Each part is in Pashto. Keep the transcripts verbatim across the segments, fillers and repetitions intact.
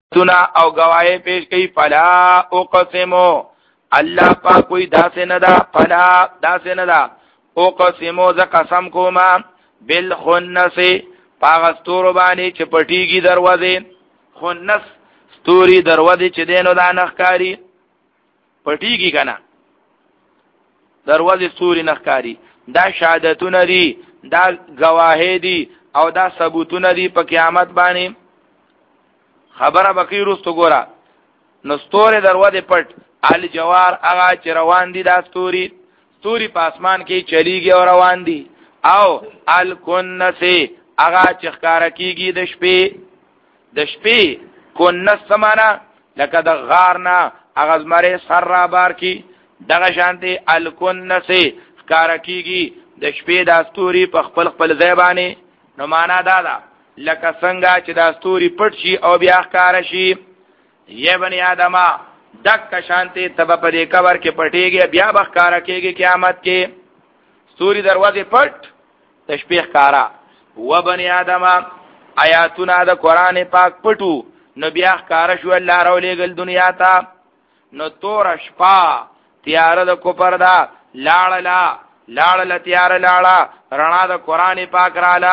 تنا او گواہی پیش کی فلا اقسمو الله پاک کوئی داسې نه دا فلا داسې نه دا اقسمو ز قسم کوما بالخنس پاغستور باندې چې پټیږي دروازه خنس ستوري دروازه چې دینو دا نخکاری پټیږي کنه دروازه ستوري نخکاری دا شهادتونه دي دا گواهی دي او دا ثبوتونه دي په قیامت باندې خبره بکی روستو ګورا نو ستوري دروازه پټ الجوار هغه چې روان دي دا ستوري ستوري په اسمان کې چلیږي او روان دي او الکنس هغه چې ښکارا کیږي د شپې د شپې کنس سمانا لکه د غارنا هغه زمره سر را بار کی دغه شانتي الکنس ښکارا کیږي د شپې د ستوري په خپل خپل ځای باندې نو معنا دا ده لکه څنګه چې د ستوري پټ شي او بیا ښکارا شي یې بنی آدمه دک شانتی تب په دې کور کې پټيږي بیا بخکارا کېږي قیامت کې ستوري دروازه پټ تشبیه کارا و بنی آدم آیاتنا د قران پاک پټو نو بیا ښکارا شو الله راولېګل دنیا ته نو تور شپا تیار د کوپر دا لاړ لا لاړ ل تیار لاړه رڼا د قران پاک رااله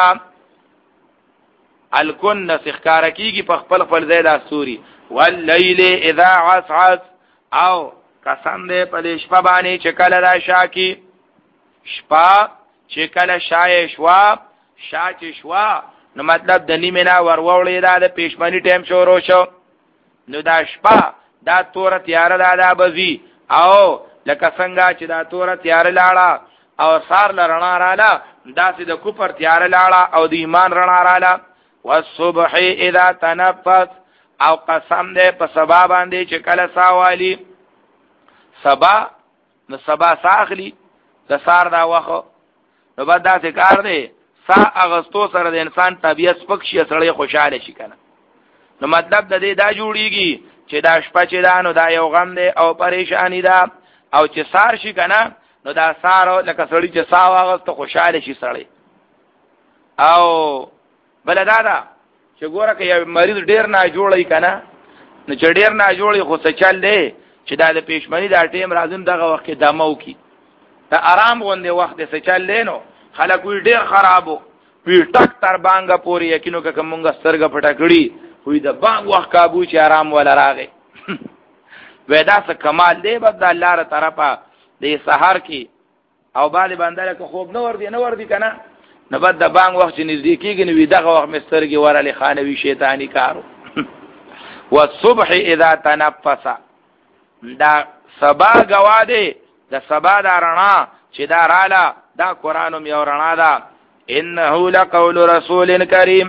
الکن سخکارا کیږي په خپل خپل ځای د ستوري واللیل اذا عسعس او قسم دې په دې شپه باندې چې کله را شاکی شپه چې کله شای شوا شاچ شوا نو مطلب د نیمه نه ورولې دا د پېشمنی ټیم شروع شو نو دا شپه دا تور تیار دا دا بزی او لکه څنګه چې دا تور تیار لاړه او سار لرنا رااله داسې د کوپر تیار لاړه او د ایمان رڼا رااله والصبح اذا تنفس او قسم دې په سبا باندې چې کله ساوالی سبا نو سبا ساخلی د سار دا وخت نو بعد دا څه کار دی سا اغستو سره د انسان طبيعت سپک شي سره خوشاله شي کنه نو مطلب د دې دا جوړیږي چې دا شپه چې دا نو دا یو غم دی او پریشانی ده او چې سار شي کنه نو دا سار لکه سړی چې سا واغست خوشاله شي سړی او بل دا دا چې ګوره که یو مریض ډیر نه جوړی کنه نو چې ډیر نه جوړی خو څه چل دی چې دا د پېشمنی دا ټیم راځم دغه وخت دمو کی ته آرام غوندې وخت څه چل دی نو خلک وی ډیر خرابو وی ټک تر بانګه پوری یقینو که کومه سترګه پټه کړی وی د بانګ وخت کابو چې آرام ولا راغی ودا څه کمال دی بد الله تعالی طرفه د سحر کی او باندې باندې که خوب نه ور دي نه ور دي کنه نو بعد د بانګ وخت نږدې کېږي نو دغه وخت مسترګي ورالي خانوي شیطانی کارو والصبح اذا تنفس دا سبا گواده د سبا دا رڼا چې دا رااله دا قرانم یو رڼا ده انه لقول رسول کریم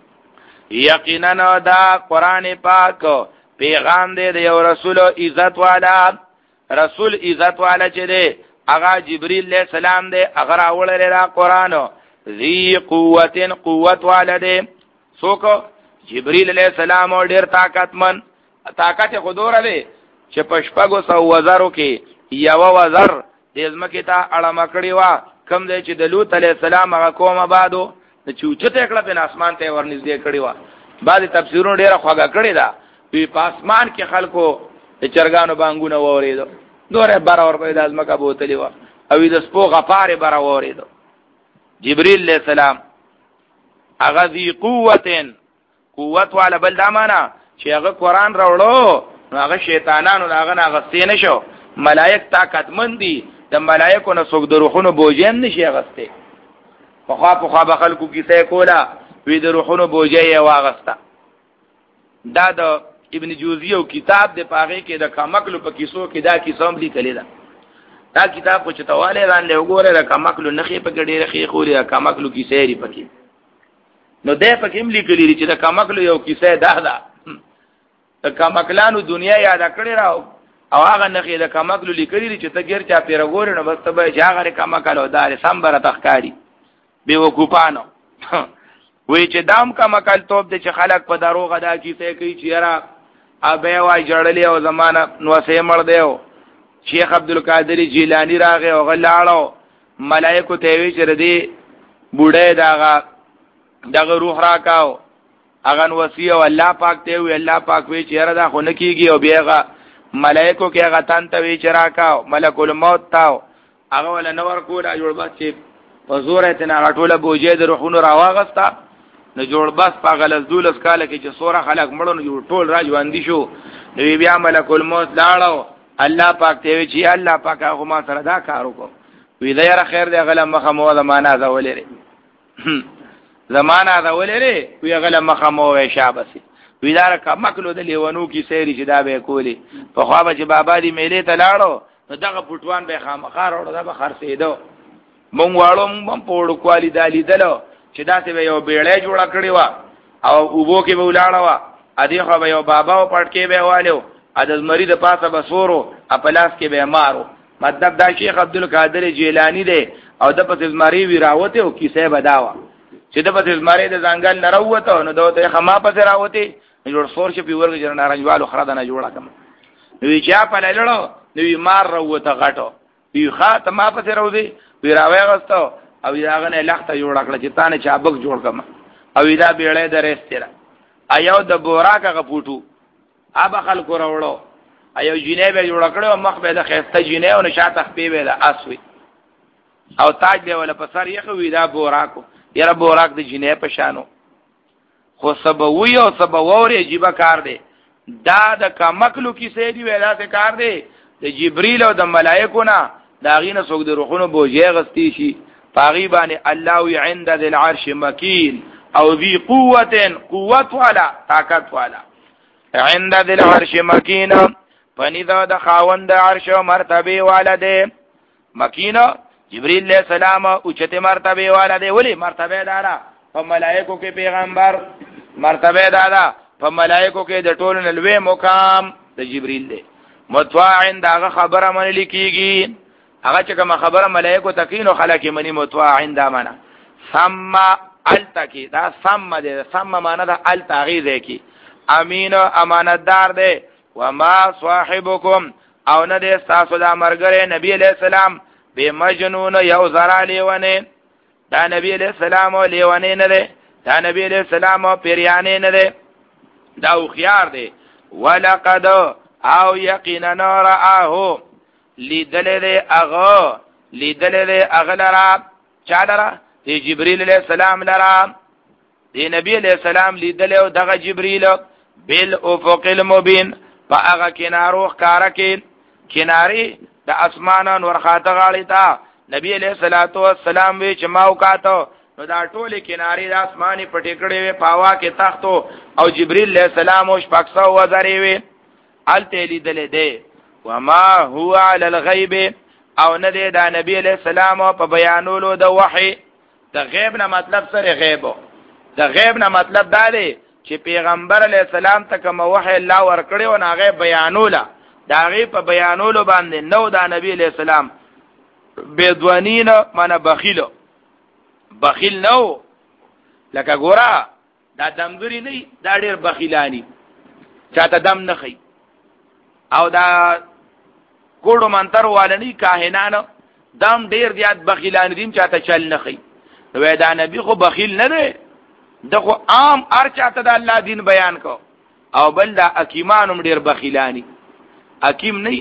یقینا دا قران پاک پیغام دی د یو رسول عزت والا رسول عزت والا چې دی هغه جبرئیل علیہ السلام دی هغه راوړل را قرانو ذی قوت قوت والده سوک جبرئیل علیہ السلام ډیر طاقتمن طاقت خودوره دی چې پشپغو سو وزرو کې یو وزر د ازمکه ته اړه مکړی وا کم دی چې د لوط علیہ السلام هغه کومه بعدو د چوچته کړه په اسمان ته ورنږدې کړی وا بعضی تفسیرونه ډیره خوګه کړی دا په اسمان کې خلکو د چرګانو بانګونه وریدو دوره بار اور په د ازمکه بوتلی وا او د سپو غفاره بار وریدو جبريل علیہ السلام هغه ذی قوتن قوت والا بل دمانه چې هغه قران راوړو نو هغه شیطانانو هغه نه غستې نشو ملائک طاقتمن دي د ملائکو نه څوک د روحونو بوجیم نشي غسته په خوا په خوا خلکو کیسه کولا وی د روحونو بوجي واغستا دا د ابن جوزی او کتاب د پاغه کې د کمکلو په کیسو کې دا کیسوم لیکل دا دا کتاب کو چتواله ران له وګوره د کمکلو نخې په ګډې رخې خوري د کمکلو کیسې لري پکې نو ده پکې هم لیکلي چې د کمکلو یو کیسه ده ده د کمکلانو دنیا یاد کړی راو او هغه نخې د کمکلو لیکلي چې ته ګر چا پیر وګوره نو بس ته به هغه کمکلو دار سمبره تخکاری به وکوپانو وی چې دام کمکل توپ د چې خلک په دروغه دا کیسه کوي چې را ابه وای جړلې او زمانہ نو سه مړ دیو شیخ عبدالقادر جیلانی راغه او غلاړو ملائکه ته وی چې ردی بوډه داغه دغه روح راکاو اغه وصیه او الله پاک ته وی الله پاک وی چیرې دا خو نکیږي او بیغه ملائکو کې هغه تان ته وی چرا کا ملک الموت تاو هغه ول نور کوله جوړ بس چې په زور ته نه غټوله بوجې د روحونو راواغستا نو جوړ بس په غلط دولس کال کې چې سوره خلق مړو نو ټول راځوان دي شو نو بیا ملک الموت لاړو الله پاک ته وی چې الله پاک هغه ما سره دا کار وکړو وی دا یاره خیر دی غل مخه مو زمانہ دا ولري زمانہ دا ولري وی غل مخه مو وی شابسي وی دا کا مکلو د لیونو کی سیری چې دا به کولی په خوا به چې بابا دی میلې ته لاړو نو دغه پټوان به خامخار اور دا به خرڅېدو مونږ واړو مونږ په وړو کوالی دالی دلو چې دا ته یو بیړې جوړه کړی و او وبو کې به ولاړه و ا دې خو به یو بابا او پټ کې به والو ا د مریض پاسه بسورو خپلاس کې به مارو مطلب دا شیخ عبدالقادر جیلانی دی او د پس زمری وی راوته او کیسه بداوا چې د پس زمری د ځنګل نه راوته نو دوته خما پس راوته جوړ سور چې پیور کې نارنجوالو خردا نه جوړه کم نو چا په لړلو نو مار راوته غټو وی خاطه ما پس راوځي وی راوي غستو او داغه نه لخته جوړ کړل چې تانه چابک جوړ کم او دا بیړې درېستره ایو د بوراکه غپوټو ابا خلکو راوړو ایو جینې به جوړ کړو مخ به د خسته جینې او نشاته خپې به د اسوي او تاج به ولا په سر یې وی دا بوراکو یره بوراک د جینې په شانو خو سبوي او سبووري عجیب کار دی دا د کمکلو کیسې دی ویلا څه کار دی د جبرئیل او د ملائکو نه دا غینه څوک د روحونو بوجه غستی شي پاغي باندې الله عند ذل العرش مکین او ذی قوت قوت والا طاقت والا عند ذل العرش مکین پنیدا د خاوند عرش او مرتبه والا دی مکین جبرئیل علیہ السلام اوچته مرتبه والا دی ولی مرتبه دارا په ملائکو کې پیغمبر مرتبه دارا په ملائکو کې د ټولو نلوي مقام د جبرئیل دی متواع دغه خبره منل کیږي هغه چې کوم خبره ملائکو تکینو خلک منی متواع دا معنا ثم التکی دا ثم دی ثم معنا دا التغیذ کی امین امانتدار دی وما صاحبکم او نه دی تاسو د مرګره نبی علیہ السلام به مجنون یو زرا لیونه دا نبی علیہ السلام لیونه نه دی دا نبی علیہ السلام پیریانه نه دی دا خيار دی ولقد او یقینا رآه لیدل دی اغه لیدل دی اغلرا چالرا دی جبرئیل علیہ السلام لرا دی نبی علیہ السلام لیدل او دغه جبرئیل بالافق المبین په هغه کنارو ښکارا کې کناری د اسمان نور خاطه غاړی تا نبی علیہ الصلوۃ والسلام وی چې ما وکاتو نو دا ټوله کناری د اسماني پټې کړې وې پاوا کې تختو او جبرئیل علیہ السلام او شپږ وزرې وې الته لیدل دی وما هو علی الغیب او نه دی دا نبی علیہ السلام په بیانولو د وحی د غیب نه مطلب سره غیب د غیب نه مطلب دا دی چې پیغمبر علیہ السلام ته کوم وحی الله ورکړي او هغه بیانوله دا غیب په بیانولو باندې نو دا نبی علیہ السلام بدوانین معنا بخیل بخیل نو لکه ګورا دا دمګری نه دا ډیر بخیلانی چاته دم نه خي او دا ګوړو منتر والنی کاهنانو دم ډیر زیات بخیلان دي چاته چل نه خي وې دا نبی خو بخیل نه دی دغه عام ار چاته د الله دین بیان کو او بل دا حکیمانو ډیر بخیلانی حکیم نه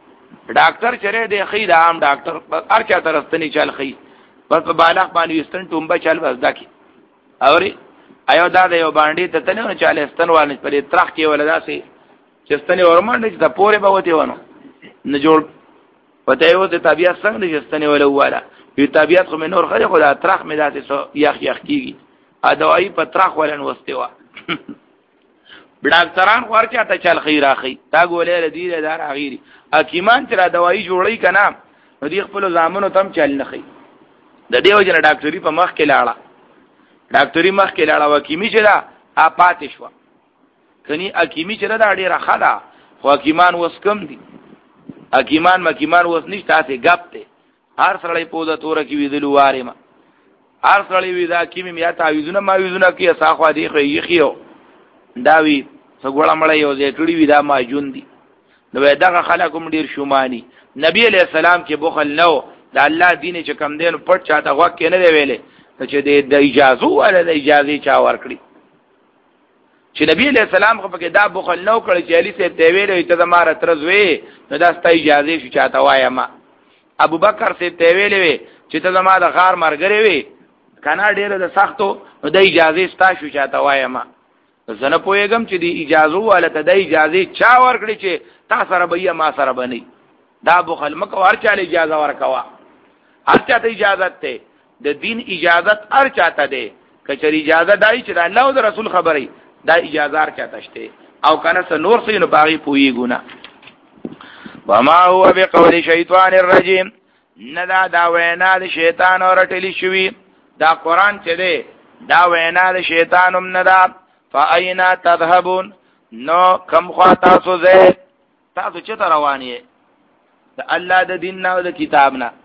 ډاکټر چره دی خې دا عام ډاکټر ار چاته رستنی چل خي بس په بالغ باندې استن ټومبه چل بس دکی اوري ایو دا د یو باندې ته تنه چاله استن والنه پر ترخ کې ولدا سي چستنی ورمنډ چې د پوره به وته ونه نه جوړ پته یو ته طبيعت څنګه چې چستنی ولا واله په طبيعت خو نور خلک خو د ترخ مې داسې سو یخ یخ کیږي ا دوايي په ترخ ولن وستوا ډاکټران ورچا ته چل خیر اخی تا ګولې لدی دار غیری حکیمان چې را دوايي جوړی کنا نو دی خپل زامنو تم چل نه خي د دیو جن ډاکټري په مخ کې لاړه ډاکټري مخ کې لاړه وکیمی چې دا ا پاتې شو کني حکیمی چې دا ډیره خلا خو حکیمان وس کم دي حکیمان مکیمان وس نشته تاسو غپ ته هر سړی پوزه تور کې ویدلو واره ما هر سړی ویدا حکیمی میا تعویذونه ما ویذونه کې اساخوا دی خو یې خيو داوی څګوړه مړ یو ځای کړی ویدا ما جون دي نو دغه خلکم ډیر شومانی نبی علیہ السلام کې بخل نو د الله دین چې کم دین پټ چاته غوږ کې نه دی ویلې چې د اجازه ولا د اجازه چا ورکړي چې نبی علیہ السلام خو پکې دا بخل نو کړ چې علي صاحب ته ویلې ته زماره ترزوي نو دا ست اجازه شو چاته وایم ابو بکر صاحب ته ویلې چې ته زما د غار مرګري وي کنا ډیره د سختو نو د اجازه ستا شو چاته وایم زنه پوهېږم چې دی اجازه واله ته د اجازه چا ورکړي چې تا سره به ما سره بني دا بخل مکو هر چاله اجازه ورکوا هر چاته اجازه ته د دین اجازت هر چاته ده کچری اجازه دای چې د الله او د رسول خبري دا اجازه هر چاته شته او کنه س نور سې نو باغی پوي ګونه وما هو بقول شیطان الرجیم ندا دا وینا د شیطان اورټلی شوی دا قران چې ده دا وینا د شیطانم ندا فاینا تذهبون نو کم خوا تاسو زه تاسو چې روانیه د الله د دین نه او د کتاب نه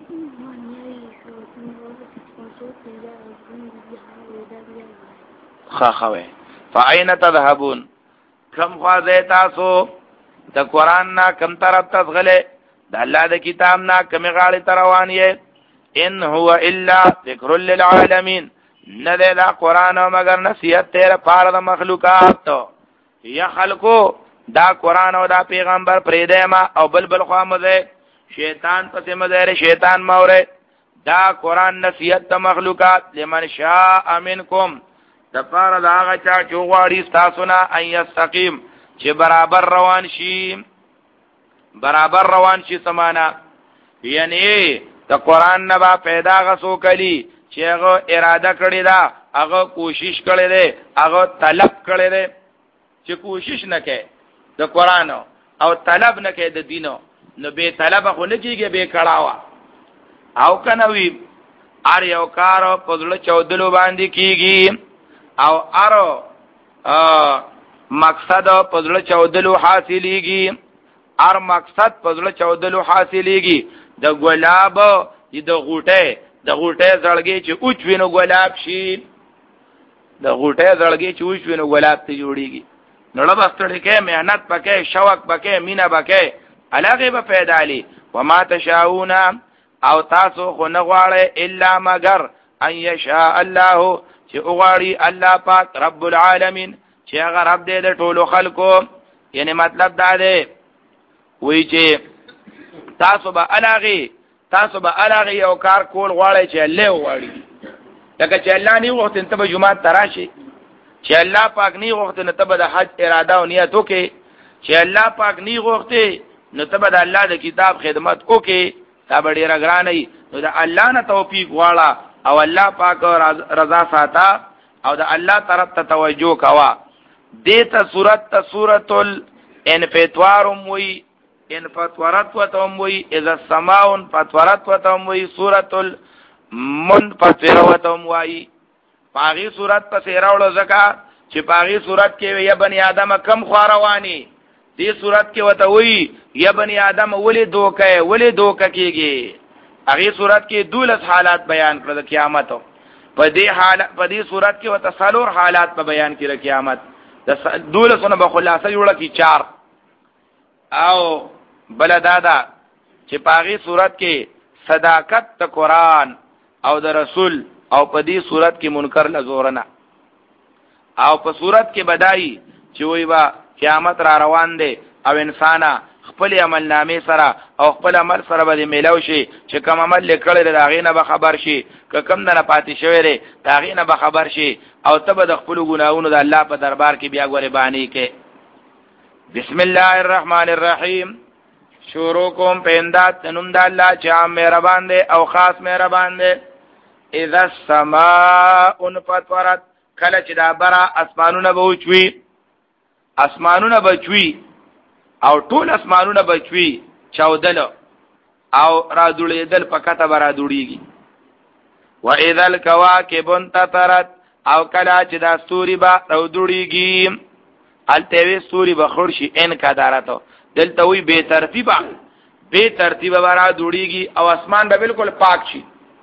خاخوي فاين تذهبون کم خوا زه تاسو د قران نه کم طرف تغله د الله د کتاب نه کم غاړي روانیه ان هو الا ذکر للعالمین نه دا قران مگر نصیحت تیر پاره د مخلوقات یا خلقو دا قران او دا پیغمبر پرې ما او بل بل خوا مزه شیطان پسې مزه شیطان موره دا قران نصیحت د مخلوقات لمن شاء منکم د پاره دا هغه چا چې غواړي تاسو نه ان یستقیم چې برابر روان شي برابر روان شي سمانا یعنی د قران نه با پیدا غسو کلی چې هغه اراده کړی دا هغه کوشش کړی دی هغه طلب کړی دی چې کوشش نه کوي د قران او طلب نه کوي د دینو نو به طلب خو نه کیږي به کړهوا او کنه وی ار یو کار په دل چودلو باندې کیږي او ارو مقصد په دل چودلو حاصلېږي ار مقصد په دل چودلو حاصلېږي د ګلاب د غوټه د غوټه زړګي چې اوچ وینو ګلاب شي د غوټه زړګي چې اوچ وینو ګلاب ته جوړيږي نو له بستړي کې مهنت پکې شوق پکې مینا پکې علاقه به پیدا لي وما تشاؤون او تاسو خو نه غواړئ الا مگر ان يشاء الله چې غواړي الله پاک رب العالمین چې هغه رب دې د ټولو خلکو یعنی مطلب دا دی وی چې تاسو به علاقه تاسو به علاقه یو کار کول غواړئ چې الله غواړي لکه چې الله نه وخت ته به جمعه تراشي چې الله پاک نه وخت نه ته به د حج اراده او نیت وکې چې الله پاک نه وخت نو ته به د الله د کتاب خدمت وکې دا به ډیره ګرانه نو د الله نه توفیق غواړه او الله پاک رضا ساته او د الله طرف ته توجه کوا دته صورت ته سورۃ الانفطارم وی ان فتورت وتم وی اذا السماء فتورت وتم وی سورۃ المنفطر وتم وی پاغي صورت په سیراولو زکا چې پاغي صورت کې یا بنی آدم کم خواروانی دې صورت کې وته وی یا بنی آدم ولې دوکه ولې دوکه کېږي هغه صورت کې دولس حالات بیان کړل د قیامت په دې حالت په دې صورت کې وته څلور حالات په بیان کړل د قیامت د دولسونه په خلاصه جوړه کی چار او بل دادا چې پاغي صورت کې صداقت د قران او د رسول او په دې صورت کې منکر لزورنا او په صورت کې بدایي چې وی با قیامت را روان دی او انسان خپل عمل نامې سره او خپل عمل سره به ملاوي شي چې کوم عمل لیکل دی دا غینه به خبر شي که کوم نه پاتې شوی دی دا غینه به خبر شي او ته به د خپل ګناہوں د الله په دربار کې بیا غوړې باندې کې بسم الله الرحمن الرحیم شروع کوم په انداد نوم د الله چې عام مهربان دی او خاص مهربان دی اذا السماء انفطرت کله چې دا برا اسمانونه به وچوي اسمانونه بچوي او ټول اسمانونه بچوي چاودل او را دوړېدل پکته برا دوړيږي و اذا الكواكب انتثرت او کله چې دا ستوري به را دوړيږي التوي ستوري به خورشي ان کدارته دلته وي به ترتیبه به ترتیبه برا دوړيږي او اسمان به بالکل پاک شي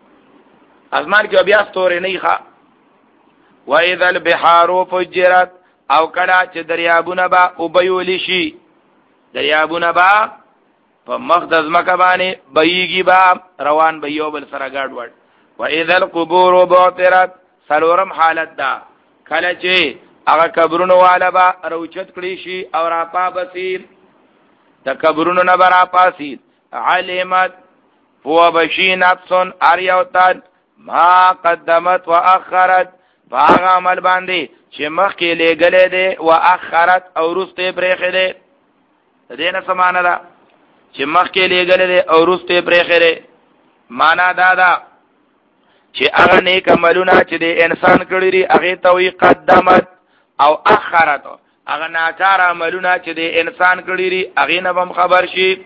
اسمان کې بیا ستوري نه ښه و اذا البحار فجرت او کله چې دریابونه با او بيول شي دریابونه با په مقدس مکه باندې بيږي با روان به یو بل سره ګډ وډ و اذا القبور بعثرت سلورم حالت دا کله چې هغه قبرونو والا با روچت کړي شي او را پابسي د قبرونو نه برا پاسي علمت هو بشي نفس اریوتن ما قدمت واخرت باغ عمل باندې چې مخکې لګلې دي واخرت او رسته پرېخې دي دینه سمانه ده چې مخکې لګلې دي او رسته پرېخې دي معنا دا ده چې هغه نیک عملونه چې د انسان کړی لري هغه ته وی قدمت او اخرت هغه ناکار عملونه چې د انسان کړی لري هغه نه هم خبر شي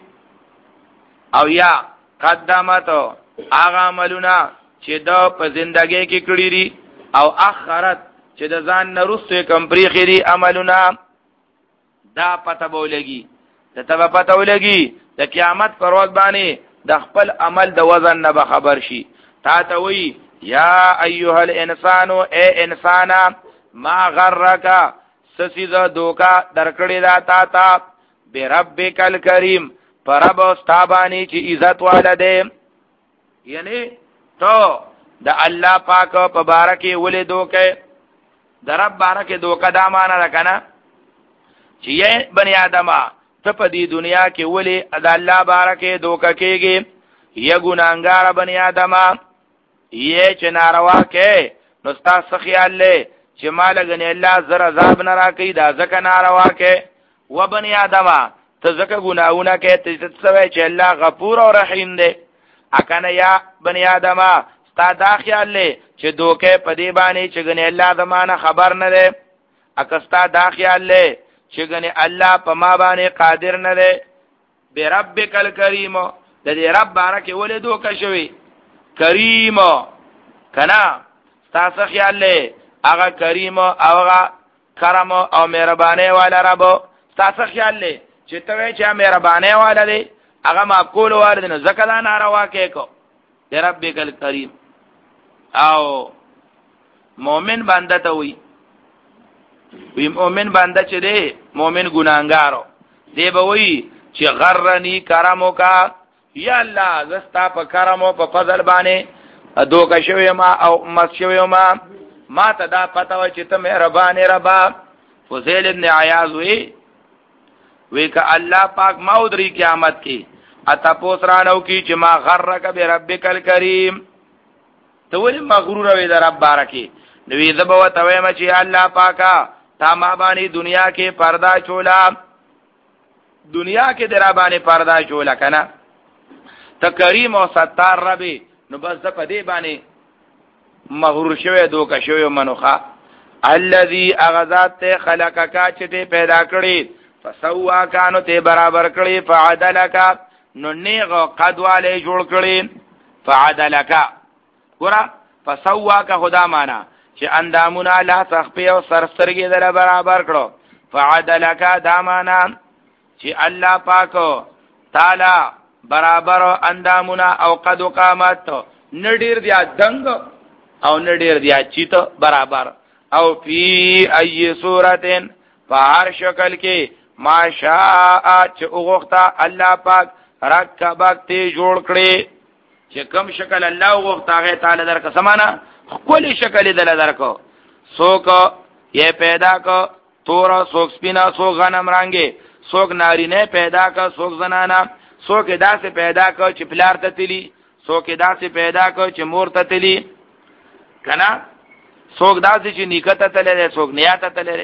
او یا قدمت هغه عملونه چې د په ژوندۍ کې کړی لري او اخرت چې د ځان نرسته کم پرې خيري عملونه دا پته بولګي ته ته پته ولګي د قیامت پر ورځ باندې د خپل عمل د وزن نه به خبر شي تا ته وی یا ایها الانسان اے انسان ما غرک سسیزه دوکا درکړی دا تا تا بربک الکریم پرب استابانی چې عزت والده یعنی تو د الله پاک په بارکه ولې دوکه د رب بارکه دوکه دا معنا ده کنه چې یې بنی آدمه ته په دې دنیا کې ولې د الله بارکه دوکه کېږي یا ګناګار بنی آدمه یې چې ناروا کې نو تاسو خیال لې چې مال غنی الله زر عذاب نه راکې دا ځکه ناروا کې و بنی آدمه ته ځکه ګناونه کې ته څه چې الله غفور او رحیم دی اکنه یا بنی آدمه ستا دا خیال لې چې دوکه په دې باندې چې غنی الله زمانه خبر نه دی اکستا دا خیال لې چې غنی الله په ما باندې قادر نه دی بربک الکریم د دې رب بارکه ولې دوکه شوی کریم کنا تاسو خیال له هغه کریم او هغه کرم او مهرباني والا رب تاسو خیال له چې ته چې مهرباني والا دی هغه معقول والد نه زکه دا ناروا کې کو ربک الکریم او مؤمن بنده ته وي وی مؤمن بنده چې دی مؤمن ګناګارو دی به وي چې غرنی کرمو کا یا الله زستا په کرم او په فضل باندې دوکه شوی ما او مس شوی ما ما ته دا پته و چې ته مهربان ربا فضیل ابن عیاض وی وی ک الله پاک مودری قیامت کې اتا پوسرانو کې چې ما غرک بربک الکریم ته ولې مغرور وې در رب بارکی نو زبو ته وایم چې الله پاکا تا ما باندې دنیا کې پردا چولا دنیا کې درا باندې پردا چولا کنه ته کریم او ستار ربي نو بس د پدې باندې مغرور شوی دوکه شوی منوخه الذي اغذات خلقک چې ته پیدا کړی فسوا کانو ته برابر کړی فعدلک نو نیغه قدواله جوړ کړی فعدلک ګور فسوا کا خدا معنا چې اندامونه لا تخپی او سرسترګي در برابر کړو فعدلک دا معنا چې الله پاک تعالی برابر اندامونه او قد قامت نډیر دی دنګ او نډیر دی چیت برابر او فی ای صورتن فهر شکل کې ماشاء چې وغوخته الله پاک رکبک ته جوړ کړي چې کم شکل الله وغوخته هغه تعالی درک سمانا خپل شکل دل درکو سوک یې پیدا کو تور سوک سپینا سوک غنم رنگي سوک نارینه پیدا کو سوک زنانا سوک داسې پیدا کو چې پلار ته تلی سوک داسې پیدا کو چې مور ته تلی کنا سوک داسې چې نیکته تللی سوک نیاته تللی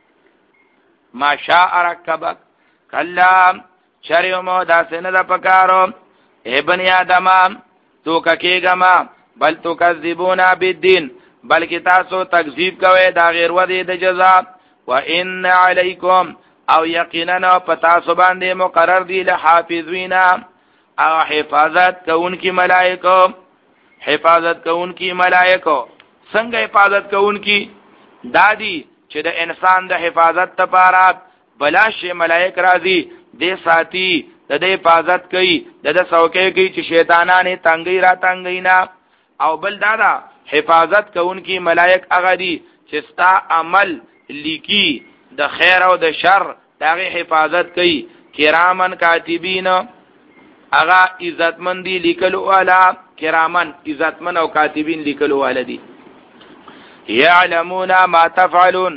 ماشاء رکبک کلام شریمو داسې نه د پکارو اے بنی آدم تو کېګما بل تو کذبونا بالدین بلکې تاسو تکذیب کوئ دا غیر ودی د جزاء وان علیکم او یقینا پتا سو باندې مقرر دی له حافظینا او حفاظت کوونکی ملائکه حفاظت کوونکی ملائکه څنګه حفاظت کوونکی دادی چې د انسان د حفاظت لپاره بلاشه ملائک راځي د ساتي د دې حفاظت کوي د څوکۍ کوي چې شیطانانه تنګي را تنګي نه او بل دادا حفاظت کوونکی ملائک هغه دي چې ستا عمل لیکي د خیر او د شر دغه حفاظت کوي کرامن کاتبین اغا عزتمندی لیکلو والا کرامن عزتمن او کاتبین لیکلو والا دي یعلمون ما تفعلون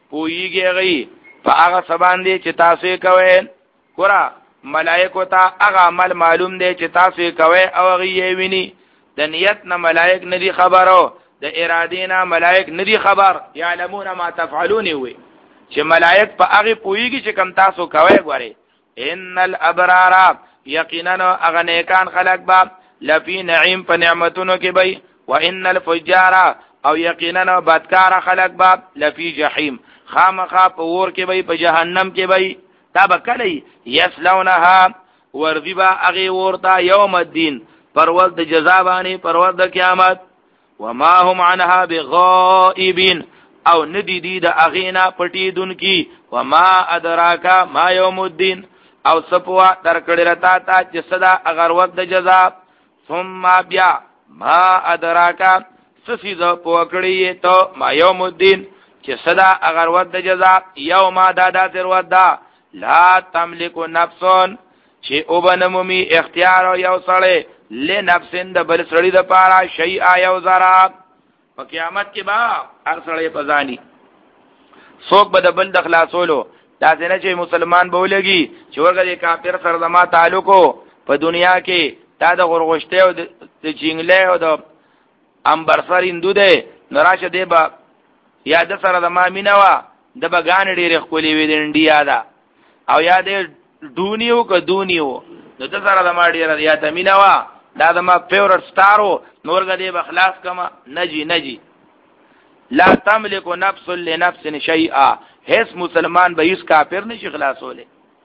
پویږي غي په هغه سبان دي چې تاسو کوئ ګورا ملائکو ته هغه عمل معلوم دی چې تاسو کوئ او غي ویني د نیت نه ملائک ندي خبرو د ارادې نه ملائک ندي خبر يعلمون ما تفعلون وي چې ملائک په هغه پویږي چې کم تاسو کوئ ګوري ان الابرار یقینا هغه نیکان خلق با لفی نعیم په نعمتونو کې بي وان الفجار او یقینا بدکار خلق با لفی جهنم خامخا په ور کې بي په جهنم کې بي تبکلی یسلونها ورذبا اغي ورتا یوم الدین پرواز د جزا باندې پرواز د قیامت وما هم عنها بغائبین او ندی دی د اغینا پټی دن کی وما ادراکا ما یوم الدین او سپوا در کړه رتا تا چې صدا اگر وخت د جزا ثم بیا ما ادراکا سسیز پوکړی ته ما یوم الدین چې صدا اگر وخت د جزا یوم دادا تر ودا لا تملک نفسون چې او بنمومی اختیار او یو سړی لنفسن د بل سړی د پاره شیء یو ذرا په قیامت کې با هر سړی پزانی څوک به د بل د خلاصولو دا څنګه چې مسلمان به ولګي چې ورګه کافر سره زما تعلقو په دنیا کې دا د غرغشته او د چینګله او د امبرسر هندو ده نراشه دی با یاد سره د ما مینوا د بغان ډېر خولي وې د انډیا دا او یاد دونیو که دونیو نو د سره د ما ډېر یاد مینوا دا د ما فیورټ سٹارو نورګه دی بخلاص کما نجی نجی لا تملک نفس لنفس شیئا هیڅ مسلمان به هیڅ کافر نشي خلاصوله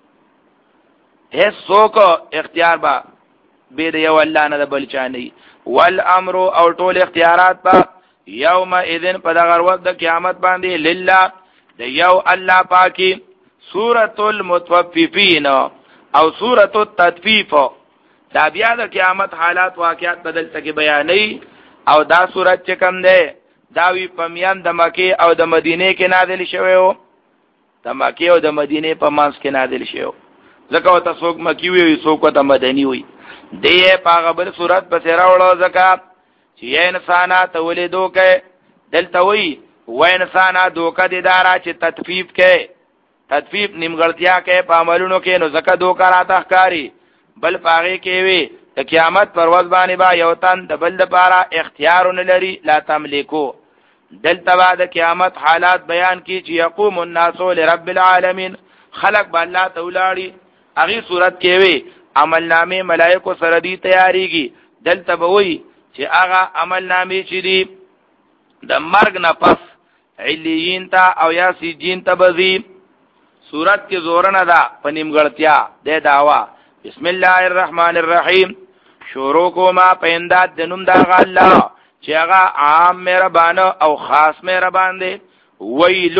هیڅ څوک اختیار با به دی الله نه بل چانی والامر او ټول اختیارات با یوم اذن په دغه وخت د قیامت باندې لله د یو الله پاکي سورۃ المطففین او سورۃ التطفیف دا بیا د قیامت حالات واقعات بدل تک بیانې او دا سورۃ چې کوم ده دا وی پمیان د مکه او د مدینه کې نازل شوی وو د مکه او د مدینه په مانس کې نازل شوی ځکه او تاسو مکی وی څوک ته مدنی وی دې په غبر سورۃ په سره وړو ځکه چې انسانات ولیدو کې دلته وی و انسانات دوکه دي دارا چې تطفیف کې تطفیف نیمګړتیا کې په عملونو کې نو ځکه دوکه راته ښکاری بل پاره کې وی د قیامت پرواز باندې با یو تن د بل لپاره اختیار نه لري لا تملکو دلته بعد قیامت حالات بیان کی چې یقوم الناس لرب العالمین خلق با الله تعالی اغي صورت کې وی عمل نامه ملائکه سره دی تیاریږي دلته به وی چې هغه عمل نامه چې دی د مرګ نه پس علیین تا او یا سجین ته بزی صورت کې زور نه ده په نیمګړتیا د داوا بسم الله الرحمن الرحیم شروع کوما پینداد دنوم دا الله چې هغه عام مهربان او خاص مهربان دی ویل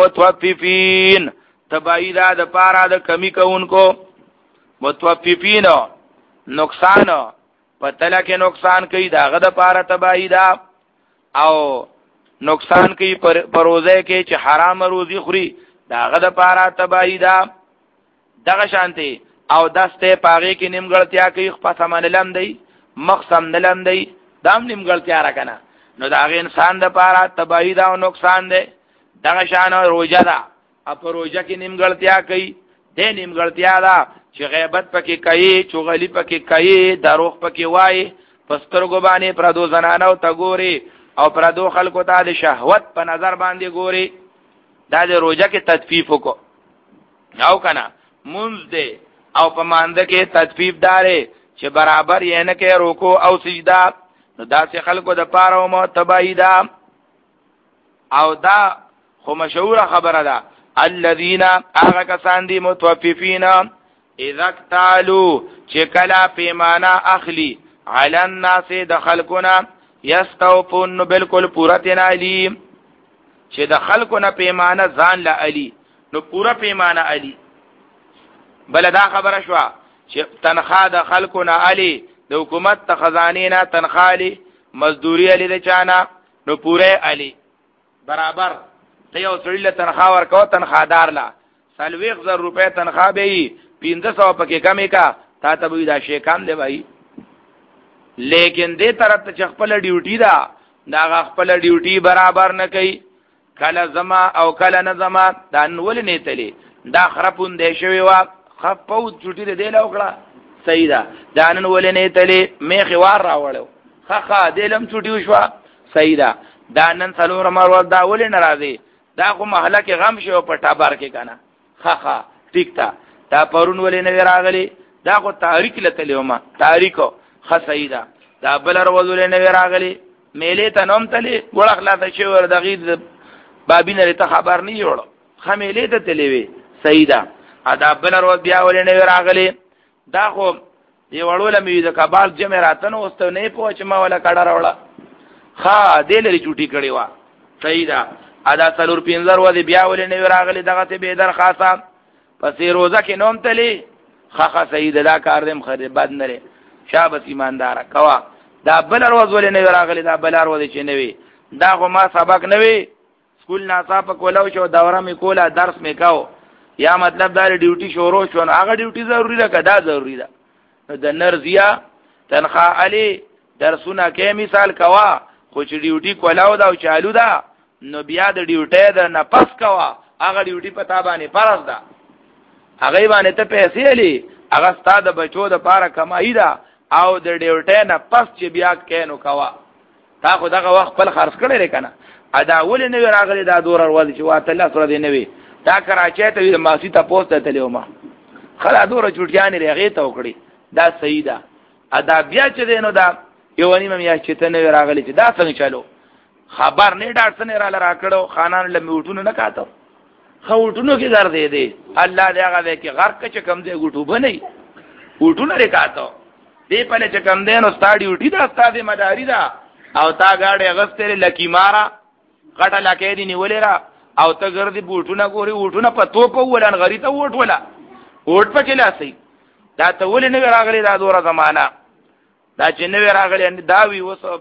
للمتوففین تبعیدا د پارا د کمی کوونکو متوففین نقصان پتل کې نقصان کوي داغه د پارا تبعیدا او نقصان کوي پر پروزه کې چې حرام روزي خوري داغه د پارا تبعیدا دغه شانتي او دسته پاغه کې نیمګړتیا کوي خپل سامان لمدي مقسم نلمدي دام نیمګړتیا را کنه نو دا غي انسان د پاره تباہی دا او نقصان ده دغه شان روزه ده اپ روزه کې نیمګړتیا کوي د نیمګړتیا ده چې غیبت پکې کوي چغلی پکې کوي دروغ پکې وای پسترګو باندې پردو زنانو ته ګوري او پردو خلکو ته د شهوت په نظر باندې ګوري دا د روزه کې تطفیف وکړه او کنه منځ ده او په مانده کې تطفیف دارې چې برابر یې نه کې رکوع او سجدا نو دا چې خلکو د پاره او متبعی دا او دا خو مشهور خبره ده الذين اغه کسان دي متوففین اذا تعالوا چې کلا پیمانا اخلی علی الناس د خلقنا یستوفون بالکل پورتن علی چې د خلقنا پیمانه ځان لا علی نو پورا پیمانه علی بل دا خبره شو چې تنخواه د خلقنا علی د حکومت ته خزانینا تنخواه علی مزدوری علی د چانا نو پوره علی برابر ته یو سړی له تنخواه ورکو تنخوادار لا سلويخ زر روپے تنخواه به پنځه سوه پکې کمې کا تا ته به دا شی کم دی بھائی لیکن دې طرف ته خپل ډیوټي دا دا خپل ډیوټي برابر نه کوي کله زما او کله نه زما دا ول نه تلی دا خرپون دی شوی وا خپو چټی دی له وکړه صحیح ده دا نن ول نه تلی میخي وار راوړو خخه دلم چټی شو صحیح ده دا نن څلور مر دا ول نه راځي دا خو محله کې غم شو په ټابر کې کنه خخه ټیک تا دا پرون ول نه راغلی دا خو تاریخ لته ما تاریخو خصیح ده دا بلر وذل نه راغلی میلې ته نوم تلی ګړخ لا ته شو دغې بابینه ته خبر نه جوړ خمیلې ته تلی وی صحیح ده ادا بلر و بیا ول نه راغلی دا خو دی وړول مې د کبال جمع راتنه اوسته نه پوهچ ما ولا کډه راوړه ها دې لري چوټي کړي وا صحیح ده ادا څلور پینځر و دی بیا ول نه راغلی دغه ته به درخواست پسې روزه کې نوم تلی خخه صحیح ده دا کار دې خرید بد نه لري شابه ایماندار کوا دا بلر و ول نه راغلی دا بلر و دې چې نه وی دا خو ما سبق نه وی سکول ناصاف کولو شو دوره می کوله درس می کاو یا مطلب دا ډیوټي شروع شو نو هغه ډیوټي ضروری ده کدا ضروری ده نو د نرزیا تنخواه علی درسونه کې مثال کوا خو چې ډیوټي کولاو دا او چالو ده نو بیا د ډیوټي د نفس کوا هغه ډیوټي پتا باندې فرض ده هغه باندې ته پیسې علی هغه ستاد بچو د پاره کمای ده او د ډیوټي نه پس چې بیا کینو کوا تا خو دغه وخت خپل خرڅ کړی کنا ادا ول نه راغلی دا دور ورول چې واته الله سره دی نه وی دا کراچۍ ته ماسي ته پوسټ ته لیوما خلا دور چټیان لري ته وکړي دا صحیح ده ادا بیا چې دینو دا یو نیمه میا چې ته نه راغلی چې دا څنګه چالو خبر نه ډاټ نه را راکړو خانان لمیوټونو نه کاته خوټونو کې در دی دی الله دې هغه کې غرق چې کم دی ګټو بنئ وټونه لري کاته دې په لچ کم دین او ستاډي وټی دا ستاده مداري دا او تا گاډي اغستره لکی مارا غټه لکې دی نیولې را او ته ګرځي بوټونه ګوري وټونه په تو په ولان غری ته وټ ولا وټ پکې لاسي دا ته ولې نه راغلي دا دوره زمانہ دا چې نه راغلي دا وی وسو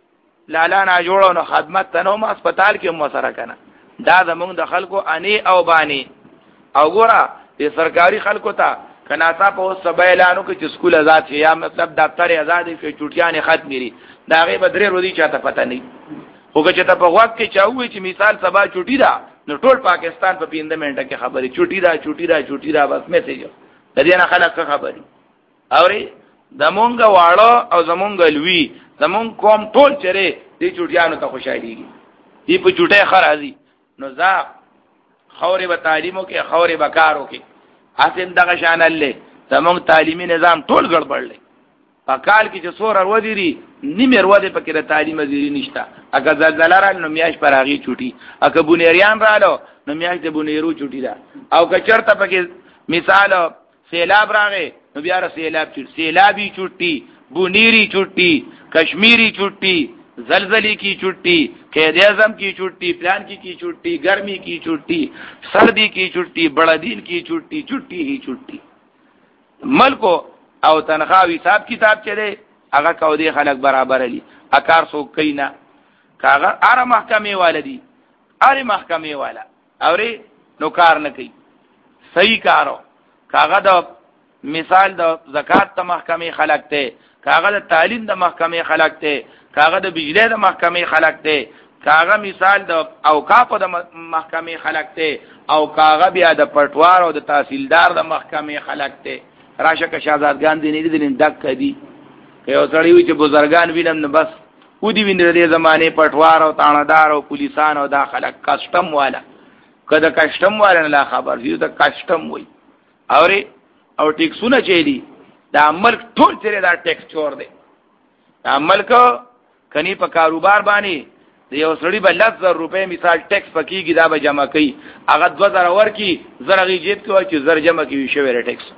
لالا نه جوړو نو خدمت ته نو هسپتال کې مو سره کنه دا زمونږ د خلکو اني او باني او ګوره د سرکاري خلکو ته کنا تا په سبا اعلانو کې چې سکول آزاد شي یا مطلب دفتر آزاد شي چټیانه ختم لري دا غي بدري ورودي چاته پته نه خو چې ته په وخت کې چاوي چې مثال سبا چټي دا نو ټول پاکستان په پینځه منټه کې خبري چټي دا چټي دا چټي دا بس میسج د دې نه خلک خبري اوري زمونږ واړو او زمونږ لوی زمونږ قوم ټول چره دې چټیانو ته خوشاليږي دې په چټه خرازي نو ځا خوري به تعلیمو کې خوري به کارو کې اسیم دغه شان الله زمونږ تعلیمي نظام ټول ګډوډ په کال کې چې سور ورودي نیمه ورودي پکې د تعلیم وزیری نشته اګه زلزلہ را نو میاش پراغي چوټي اګه بونیریان رالو نو میاش د بونیرو چوټي دا او که چرته پکې مثال سیلاب راغی نو بیا را سیلاب چوټي سیلابي چوټي بونیری چوټي کشمیری چوټي زلزلې کی چوټي قید اعظم کی چوټي پلان کی کی چوټي گرمی کی چوټي سردی کی چوټي بڑا دین کی چوټي چوټي ہی چوټي ملکو او تنخواه حساب کتاب چره هغه کو دی خلک برابر علی اکار سو کینا کاغه اره محکمه والدی اره محکمه والا اوري نو کار نه کوي صحیح کارو کاغه د مثال د زکات ته محکمه خلق ته کاغه د تعلیم د محکمه خلق ته کاغه د بجلی د محکمه خلق ته کاغه مثال د اوقاف د محکمه خلق ته او کاغه بیا د پټوار او د تحصیلدار د محکمه خلق ته راشه که شاهزادګان دي نه دي دک کدي که یو سړی وي چې بزرګان وینم نه بس و دي ویني د زمانه پټوار او تانادار او پولیسان او داخله کسٹم والا کله کسٹم والا نه خبر دي ته کسٹم وای اوري او ټیکسونه چي دا عمل ټول چیرې دا ټیکس چور دی دا عمل کو کني په کاروبار باندې یو سړی بل لس روپے مثال ټیکس پکېږي دا به جمع کوي هغه دوه زره ورکی زرغي جیب کې چې زر جمع کوي شوی ټیکس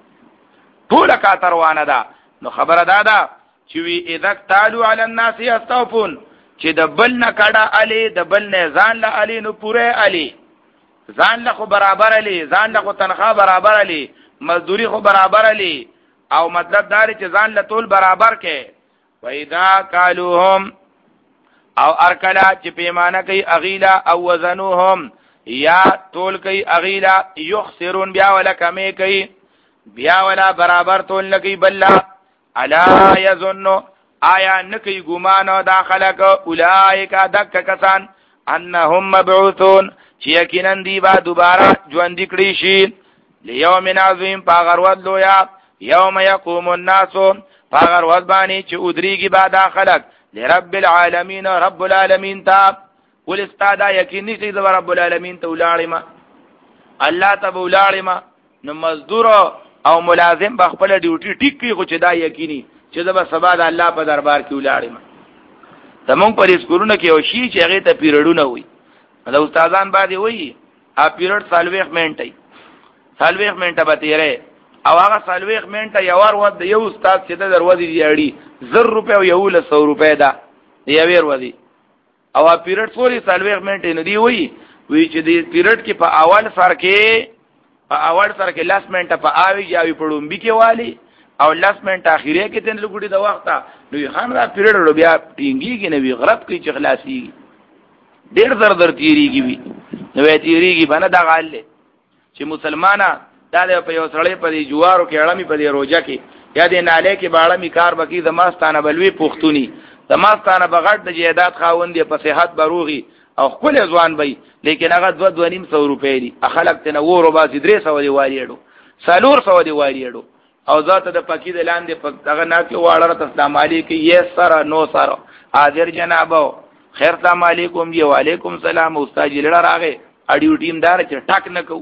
ټول کا روانه ده نو خبره ده ده چې وی اذا تعالوا علی الناس یستوفون چې د بل نه کډه علی د بل نه ځان له علی نو پوره علی ځان له خو برابر علی ځان له خو تنخواه برابر علی مزدوری خو برابر علی او مطلب دار چې ځان له ټول برابر کې وإذا قالوهم او ارکلا چې پیمانه کوي اغیلا او وزنوهم یا تول کوي اغیلا یخسرون بیا ولا کمی کوي بیا ولا برابر تول لکی بلا الا یظن آیا نکی ګمان او داخله کو اولائک دک کسان انهم مبعوثون چې یقینا دی با دوباره ژوند کړي شي لیوم عظیم پاغرود لویا یوم یقوم الناس پاغرود باندې چې ادریږي بعد خلق لرب العالمین رب العالمین تا ول استاد یقیني چې رب العالمین ته ولاړم الله ته ولاړم نو مزدور او ملازم په خپل ډیوټي ټیک کی خو چې دا یقیني چې دا سبا د الله په دربار کې ولاړم تمون پر اسکولونو کې او شي چې هغه ته پیریډونه وي دا استادان باندې وي ا پیریډ سالويخ منټي سالويخ منټه به تیرې او هغه سالويخ منټه یو ور ود یو استاد چې د دروازې دیړي زر روپے او یو له سو روپے دا یو ور ودی او ا پیریډ سوري سالويخ منټه نه دی وي وی چې دی پیریډ کې په اول سر کې په اول سر کې لاس منټه په اوی یاوی پړومبي کې والی او لاس منټه اخیری کې تن لګړي د وخته نو خان را پیریډ بیا ټینګي کې نه وی غلط کوي چې خلاصي ډېر زر در تیریږي وی نو تیریږي باندې دا غاله چې مسلمانانه دا په یو سړی په دی جوارو کې اړمي په دی روزه کې یا دې ناله کې باړه می کار بکی زماستانه بلوي پښتوني زماستانه بغړ د جیدات خاوند په صحت بروغي او خپل ځوان وي لیکن هغه دو دو نیم سو روپے دي اخلق تنه ورو باسي درې سو دی واریړو سالور سو دی واریړو او ذات د پکی د لاندې هغه نه کې واړه تسلام علیکم یې سره نو سره حاضر جنابو خیر السلام علیکم جی وعلیکم السلام استاد لړ راغې اډیو ټیم دار چې ټاک نه کو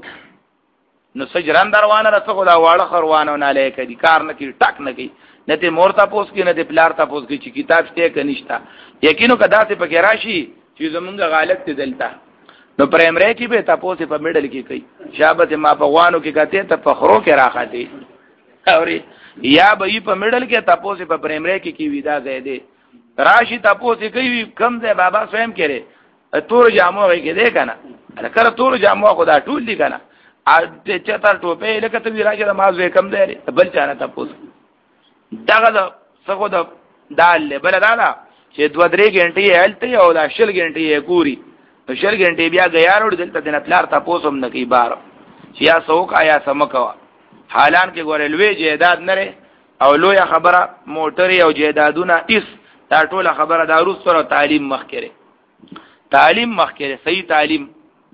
نو سجران دروانه رسغه دا واړه خروانه نه لکه دي کار نه کی ټاک نه کی نه ته مورتا پوس کی نه ته پلار تا پوس کی چې کتاب شته کنيشتا یقینو کدا ته پکې راشي چې زمونږ غالب ته دلته نو پرایمری کې به تاسو په میډل کې کوي شابه ما په غوانو کې کته ته فخرو کې راخاتي اوري یا به په میډل کې تاسو په پرایمری کې کی ودا زیاده راشي تاسو کوي کم ځای بابا سویم کړي تور جامو کې دې کنه کله تور جامو خدا ټول دي کنه ا چې چتر ټوپه لکه ته راځي د مازه کم دی بل چانه تاسو دغه څنګه د دال بل دالا چې دوه درې غنټې هلته او د شل غنټې ګوري شل غنټې بیا غیارو دلته د نتلار تاسو هم نه کی بار چې یا سوک آیا سمکوا حالان کې ګورې لوی جیداد نه او لوی خبره موټر او جیدادونه اس دا ټوله خبره د روس سره تعلیم مخکره تعلیم مخکره صحیح تعلیم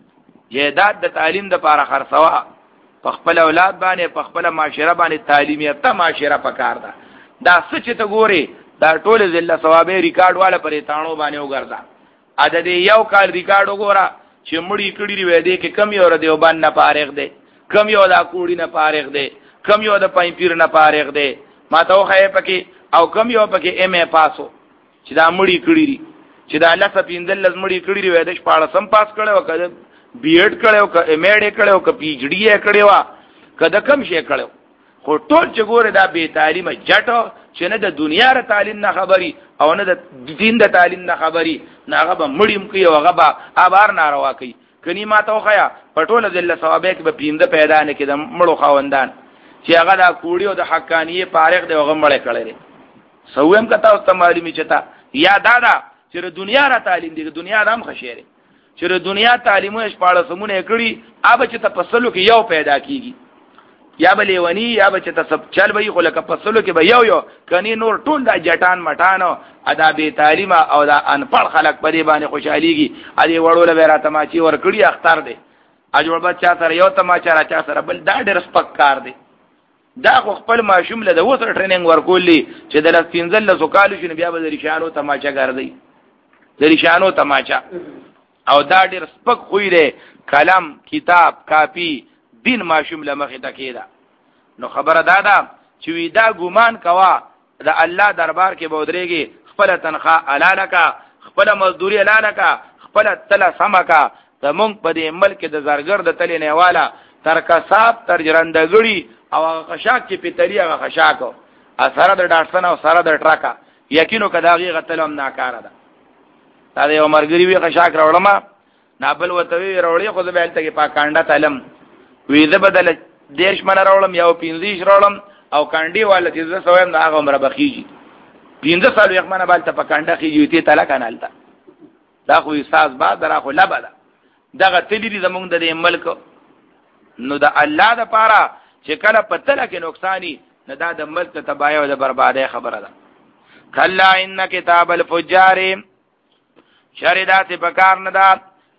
جیداد د تعلیم د لپاره خرڅوا په خپل اولاد باندې په خپل معاشره باندې تعلیمیت معاشره پکار ده دا سچ ته ګوري دا ټول ذله ثوابه ریکارډ والا پرې تانو باندې وګرځا عدد یو کال ریکارډ وګورا چې مړی کړي وې دې کې کم یو ر دیو باندې پارېغ دې کم یو دا کوړی نه پارېغ دې کم یو د پاین پیر نه پارېغ دې ما ته خو پکې او کم یو پکې ایم ای پاسو چې دا مړی کړي چې دا الله سپیندل لز مړی کړي وې د شپاړه سم پاس کړو کړه بی ایډ کړو ک ایم ایډ کړو ک پی ایچ ډی کړو کده کم شي کړو خو ټول چې ګوره دا به تعلیم جټو چې نه د دنیا ر تعلیم نه خبري او نه د دین د تعلیم نه خبري نه هغه به مړیم کوي او هغه به ابار ناروا کوي کني ما ته خیا پټوله ذل ثوابه کې به پیند پیدا نه کې د مړو خاوندان چې هغه د کوړی او د حقانیه فارغ دی هغه مړ کړي سویم کته او ته معلومی چتا یا دادا چې د دنیا ر تعلیم دی د دنیا رام خشيره چې د دنیا تعلیمونه شپاړه سمونه کړي اوب چې تفصلو کې یو پیدا کیږي یا بلیونی یا بچ ته سب چل وي خو لکه فصلو کې به یو یو کني نور ټول د جټان مټانو ادب تعلیم او د انپړ خلق په دې باندې خوشحاليږي ا دې وړول به را تماچی ور کړی اختر دی اجوړ بچا سره یو تماچا را چا سره بل دا ډېر سپک کار دی دا خو خپل ماشوم له د وسر ټریننګ ورکولې چې د لسپینځل له سوکالو شنو بیا به د ریشانو تماچا ګرځي د ریشانو تماچا او دا ډېر سپک خوې دی قلم کتاب کاپی دین ماشوم لمخه تکیدا نو خبره دادا چې وی دا ګومان کوا د الله دربار کې بودريږي خپل تنخواه علالکا خپل مزدوري علالکا خپل تل سمکا زمونږ په دې ملک د زرګر د تلې نیواله تر کساب تر جرندګړي او خشاک چې پتری هغه خشاکو اثر د ډاټسن او سره د ټراکا یقینو کداغي غتلم ناکاره ده دا یو مرګري وی خشاک راولما نابل وتوی راولې خو به الته کې پاکاندا تلم وی ده بدل دیش من راولم یو پینځیش راولم او کانډي والا چې زه سویم دا هغه عمر بخیږي پینځه سال یې خمنه بالته پکاندا خيږي ته تلا کنالتا دا خو احساس با درا خو لبدا دغه تلری زمونږ د ملک نو د الله د پاره چې کله پتل کې نقصانی نه دا د ملک تباہی او د بربادی خبره ده کلا ان کتاب الفجار شریدات بکار نه ده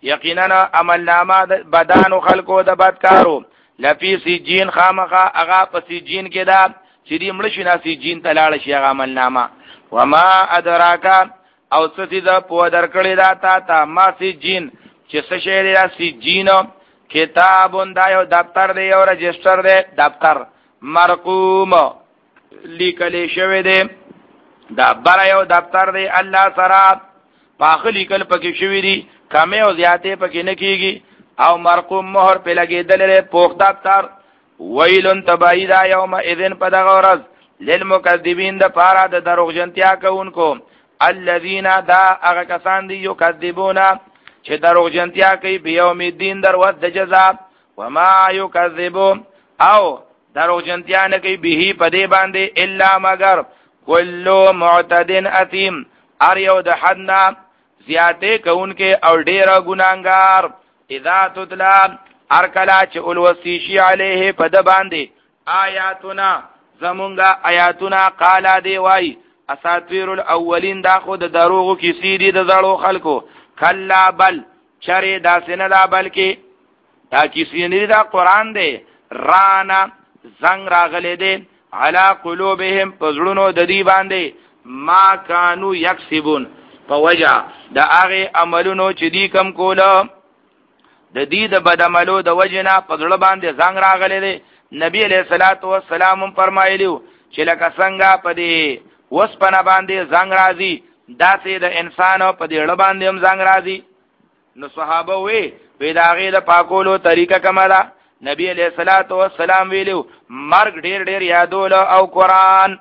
یقینا عمل نامه بدانو خلقو د بدکارو لفی سجین خامخا اغا په سجین کې دا چې دې مړ شي نه سجین ته لاړ شي هغه عمل نامه. وما ادراکا او څه د په درکړې دا تا ته ما سجین چې څه شی دی سجین کتابون دا یو دفتر دی یو رجستر دی دفتر مرقوم لیکل شوی دی دا بر یو دفتر دی الله سره پاخ لیکل پکې شوی دی کمه او زیاته پکې نه کیږي او مرقوم مہر په لګیدل لري پوخ دفتر. ویلن تبعیدا یوم اذن پدغورز للمکذبین د پارا د دروغجنتیا کوونکو الذين دا هغه کسان دي یکذبون چې دروغجنتیا کوي په یوم الدین در ورځ د جزا. وما یکذبو او دروغجنتیا نه کوي به په دې باندې الا مگر کل معتدن اثیم ار یو د حدنا زیاته کوونکې او ډیر ګناګار. اذا تتلا ارکلا چې الوسیشی علیه په د باندې آیاتنا زمونږه آیاتنا قالا دی وای اساطیر الاولین دا خود دروغو کیسې دي د زړو خلکو. کلا بل چره دا سینه دا بلکې دا کیسې نه دا قران دی رانا زنګ راغله دی علا قلوبهم پزړونو د دې باندې ما کانو یکسبون په وجه د هغه عملونو چې دی کم کوله د دې د بدعملو د وجنه پزړه باندې زنګ راغله دی. نبی علیہ الصلوۃ والسلام فرمایلیو چې لکه څنګه په دې وسپنه باندې زنګ راځي داسې د انسان په دې ړ باندې هم زنګ راځي. نو صحابه وی پیداغه د پاکولو طریقه کومه ده؟ نبی علیہ الصلوۃ والسلام ویلو مرګ ډیر ډیر یادول او قران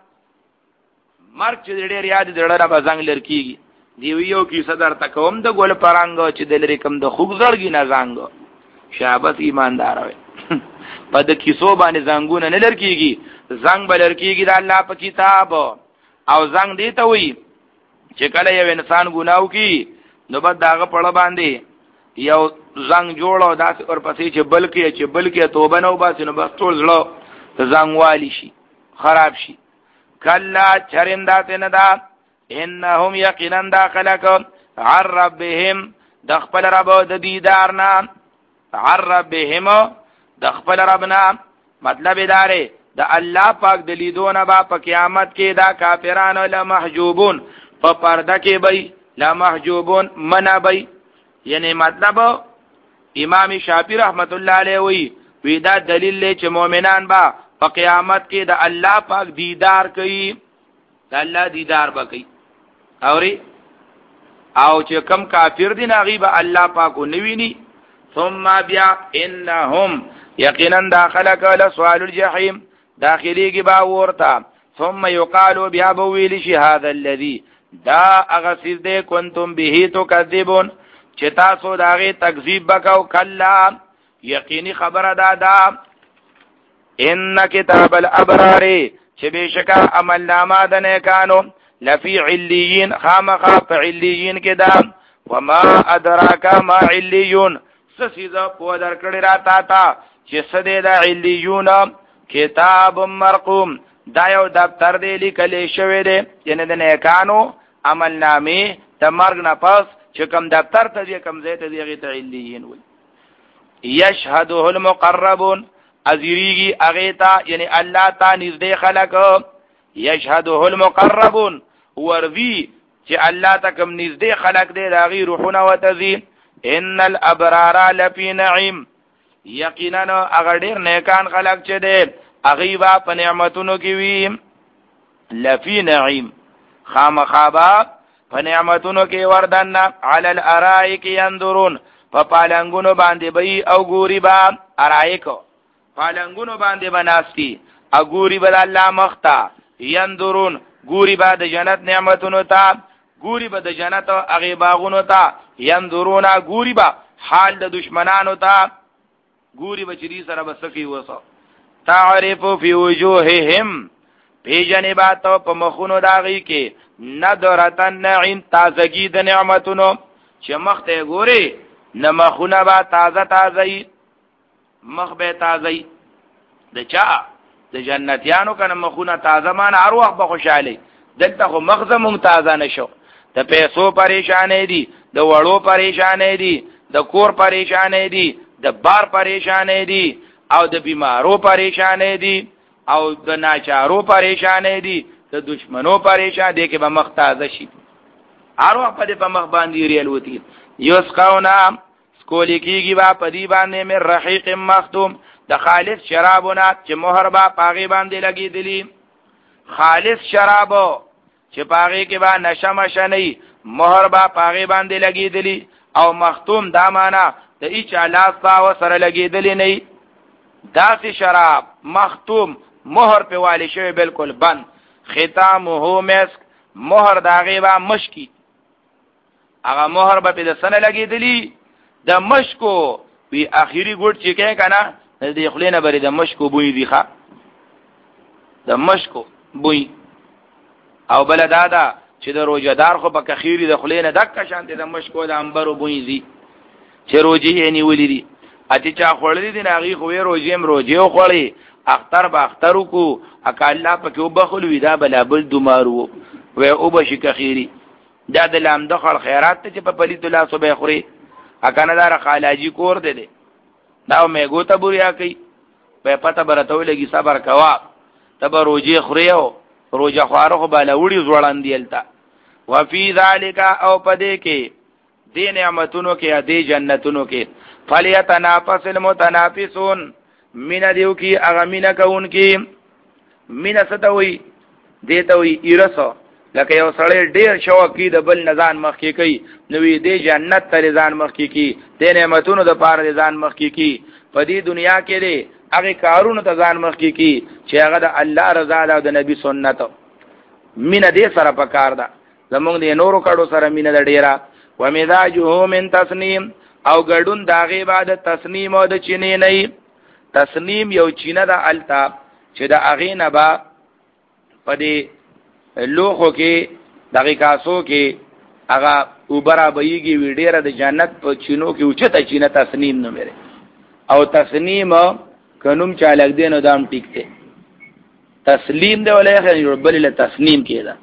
مرګ چې ډیر یاد دړه به زنګ لرکیږي. دی یو کی صدر تکوم د ګول پرانګو چې د لری کم د خوګ زړګی نه زنګ شابت ایماندار وي په د کیسو باندې زنګونه نه لرکیږي زنګ به لرکیږي د الله په کتاب او زنګ دی ته وي چې کله یو انسان ګناو کی نو بد داغه پړه باندې یو زنګ جوړو داس اور پسې چې بلکې چې بلکې توبه نو باسي نو بس ټول زړه زنګ والی شي خراب شي. کلا چرندا تندا انهم یقینا داخلك عن ربهم د خپل رب د دیدارنا عن ربهم د خپل ربنا مطلب ادارې د الله پاک د لیدونه با په قیامت کې دا کافرانو له محجوبون په پرده کې بې لا محجوبون منع بې. یعنی مطلب امام شافعی رحمت الله علیه وی وی دا دلیل دی چې مؤمنان با په قیامت کې د الله پاک دیدار کوي د الله دیدار وکړي اوري او چې کم کافر دي نغیب الله پاک نویني. ثم بیا انهم یقینا داخلك لسوال الجحیم داخليږي با ورته. ثم يقال بیا بویل شي هذا الذي دا اغسیز دے کنتم به تکذبون چې تاسو داغه تکذیب وکاو. کلا یقینی خبر دادا ان کتاب الابرار چې بشکا عمل نامه د نیکانو لفی علیین خامخا فعلیین کې دا. وما ادراک ما علیون سسیزا په درکړی را تا تا چې سده د علیون کتاب مرقوم دا یو دفتر دی لیکل شوی دی یعنی د نیکانو عمل نامه د مرګ نه پس چې کوم دفتر ته دی کوم ځای ته دی غی تعلیین وي. یشهده المقربون ازریږي هغه ته یعنی الله تا نږدې خلق یشهده المقربون ورذی چې الله ته کوم نږدې خلق دی راغي روحونه وتذی. ان الابرار لفی نعیم یقینا هغه ډیر نیکان خلق چې دی هغه با په نعمتونو کې وي لفی نعیم خامخابا په نعمتونو کې وردن علی الارائک ينظرون په پالنګونو باندې بي او ګوري با ارائکو پالنګونو باندې بناستی او ګوري بل الله مختا ينظرون ګوري با د جنت نعمتونو ته ګوري با د جنت هغه باغونو ته ينظرون ګوري با حال د دشمنانو ته ګوري بچری سره بسکی وسو. تعرف فی وجوههم پی جنباتو په مخونو داغي کې ندرتن نعیم تازگی د نعمتونو چې مخ ته ګوري نه مخونه با تازه تازه مخ به تازه د چا د جنتیانو کنه مخونه تازه مان هر وخت به خوشاله دلته خو مخزه ممتازه نشو د پیسو پریشانې دي د وړو پریشانې دي د کور پریشانې دي، د بار پریشانې دي، او د بیمارو پریشانې دي، او د ناچارو پریشانې دي، د دشمنو پریشان دي کې به مختازه شي. هر وخت په مخ باندې ریل وتی یسقونا سکولی کیږي با پدی باندې مې رحیق مختوم د خالص شرابونه چې مهر با پاغي باندې لګیدلی، خالص شرابو چې پاغي کې با نشه مشه نه مهر با پاغي باندې لګیدلی، او مختوم دا معنا د هیڅ لاس په سره لګیدلی نه، داسې شراب مختوم مهر په والی شوی بالکل بند، ختامه مسک مهر داغه با مشکی، هغه مهر به د سنه لګیدلی د مشکو وی اخیری ګډ چې کې کنه د خلینه بری د مشکو بوی دی ښا د مشکو بوی، او بل دادا چې د روزدار خو په کخیری د خلینه دک شانته د مشکو د انبرو بوی دی چې روزي یې نیولې دي، اته چا خړلې دي ناغي خو روزیم روزي خوړې اختر به اختر کو اکاله پکې وبخل وی دا بلابل دمارو و او بشي کخیری دا د لام دخل خیرات ته چې په پلیت الله صبح خوري اکنه دار خالاجی کور دے دے دا میگو تا بریا کئی پہ پتا برتو لگی صبر کوا تب روجی خریو روجا خوارو بالا وڑی زوڑان دیلتا وفی ذالکا او پدے کے دی نعمتونو کے دی جنتونو کے فلیتنافس المتنافسون من دیو کی اغمین کون کی من ستوئی دیتوئی ایرسو لکه یو سړی ډیر شوقي د بل نزان مخکې کوي نوې د جنت ته ځان مخکې کی د نعمتونو د پاره ځان مخکې کی په دې دنیا کې لري هغه کارونو ته ځان مخکې کی چې هغه د الله رضا او د نبی سنت مینه دې سره پکار ده زمونږ د نورو کډو سره مینه د ډیره و مزاجه من تسنیم او ګډون داغه بعد تسنیم او د چینه نه تسنیم یو چینه د التا چې د اغه نه با پدې لوخو کې دغه کاسو کې هغه اوبرا بېږي ویډیره د جنت په چینو کې اوچته چینه تسنیم نو مره او تسنیم کنوم چا لګ دینو دام ټیک ته تسلیم دی ولې خیر بل له تسنیم کېدا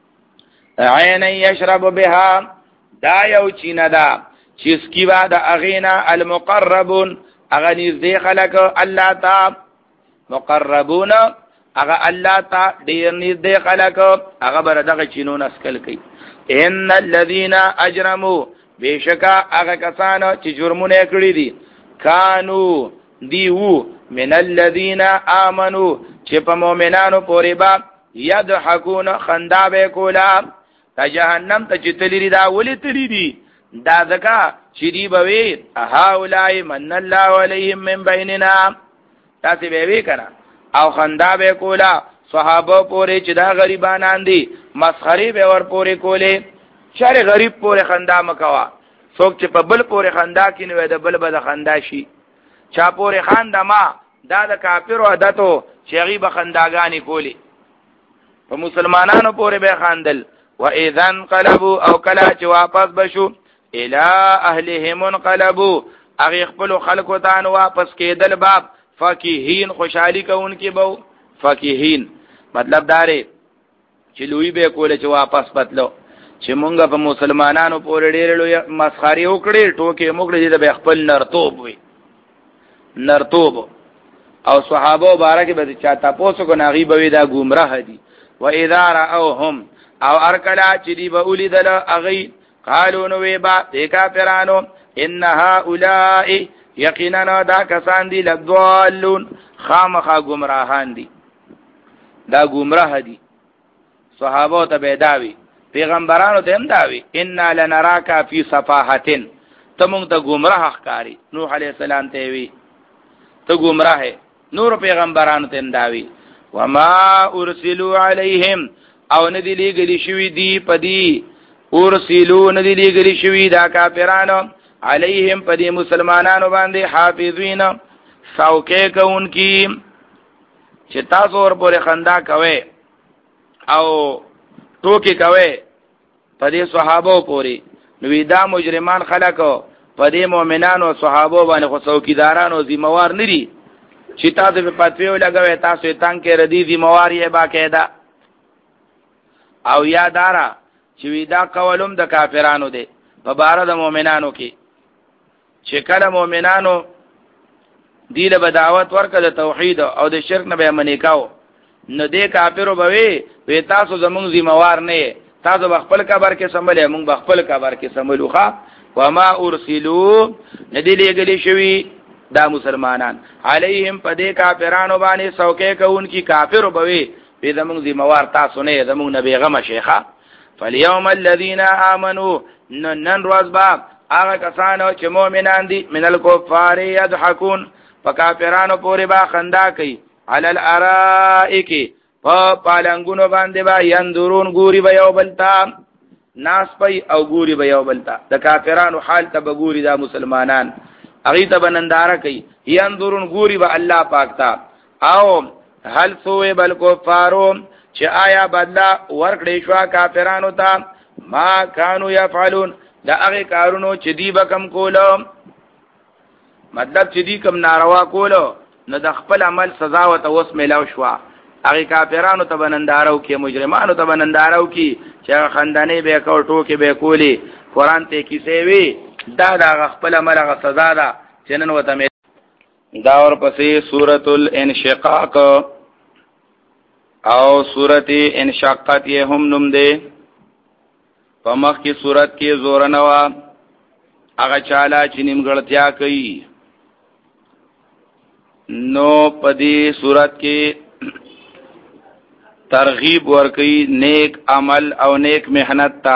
عین یشرب بها دا یو چینه دا چې سکی وا د اغینا المقربون اغه نږدې خلق الله تا مقربون اغه الله تا ډیر نږدې خلق هغه بر دغه چینو نسکل کوي ان الذين اجرموا بشکا هغه کسان چې جرمونه کړی دي کانو دیو من الذين امنوا چې په مؤمنانو پورې با يضحكون خندا به کولا ته جهنم ته چتلی دا ولې تری دي دا ځکه چې دی بوي هاولای من الله عليهم من بيننا تاسو به وی کړه او خندا به کولا صحابه پورې چې دا غریبانان دي مسخري به ور پورې کولې شر غریب پورې خندا مکوا څوک چې په بل پورې خندا کینوي د بل به خندا شي چا پورې خندا ما دا د کافرو عادتو چې غیب خنداګانی کولی په مسلمانانو پورې به خاندل و اذن قلبوا او کلا چې واپس بشو الی اهلهم انقلبوا اغه خپل خلکو ته واپس کېدل باب فقیهین خوشحالی کوونکی بو فقیهین مطلب داره چې لوی به کوله چې واپس پتلو چې مونږ په مسلمانانو پورې ډېر لوی مسخري وکړي ټوکې موږ دې د خپل نرتوب وي نرتوب او صحابه مبارک به چا تاسو کو ناغي به دا گمراه دي و اذا راوهم او ارکلا چې دی به ولیدل اغي قالو نو وی با د کافرانو ان هؤلاء یقینا دا کسان دي لضالون خامخا گمراهان دي دا گمراه دي صحابه ته بداوي پیغمبرانو ته هم داوي ان لنراک فی صفاحتن تمون ته گمراه ښکاری نوح علیہ السلام ته وی ته گمراه نور پیغمبرانو ته هم داوي وما ارسلوا علیہم او ندی لګلی شوی دی پدی ارسلوا ندی لګلی شوی دا کافرانو علیہم پدی مسلمانانو باندې حافظین څوکې کوونکی چې تاسو ور پورې خندا کوي او ټوکی کوي پدی صحابه پورې نو دا مجرمان خلکو پدی مؤمنانو او صحابه باندې خو څوکیدارانو ذمہوار ندي چې تاسو په پاتوي لګوي تاسو تان کې ردی ذمہوار یې باقاعده او یادارا چې دا قولم د کافرانو دی په بار د مؤمنانو کې چې کله مؤمنانو دیله به دعوت ورکړه د توحید او د شرک نه به منیکاو نو دې کافرو به وي وی تاسو زمونږ ذمہوار نه تاسو خپل کبر کې سمبلې مونږ خپل کبر کې سمبلو ښا وما ارسلوا ندی لګلی شوی دا مسلمانان علیهم پدې کافرانو باندې سوکې کوون کی کافر وبوي په زمونږ ذمہوار تاسو نه زمونږ نبی غم شیخه فاليوم الذين امنوا نن روز با هغه کسانو چې مؤمنان دي من الكفار يضحكون فکافرانو پورې با خندا کوي على الارائك په پالنګونو باندې با يندرون ګوري به یو بلتا ناس پي او ګوري به یو بلتا د کافرانو حال ته به ګوري دا مسلمانان اغه ته بننداره کوي يندرون ګوري به الله پاک تا او هل سوء بل کفارو چې آیا بدلا ورکړې شو کافرانو ته ما كانوا يفعلون دا هغه کارونو چې دی بکم کولو مطلب چې دی کم ناروا کولو نو د خپل عمل سزا او توس ملاو شو هغه کافرانو ته بنندارو کې مجرمانو ته بنندارو کې چې خندانې به کو ټوکې به کولی قران ته کیسې وی دا د خپل عمل غ سزا ده چې نن وته دا اور پسې سورۃ الانشقاق او سورۃ انشقاق یې هم نوم ده په مخ کې سورۃ کې زور نه وا هغه چاله چې نیمګړتیا کوي نو پدې سورۃ کې ترغیب ورکي نیک عمل او نیک مهنت تا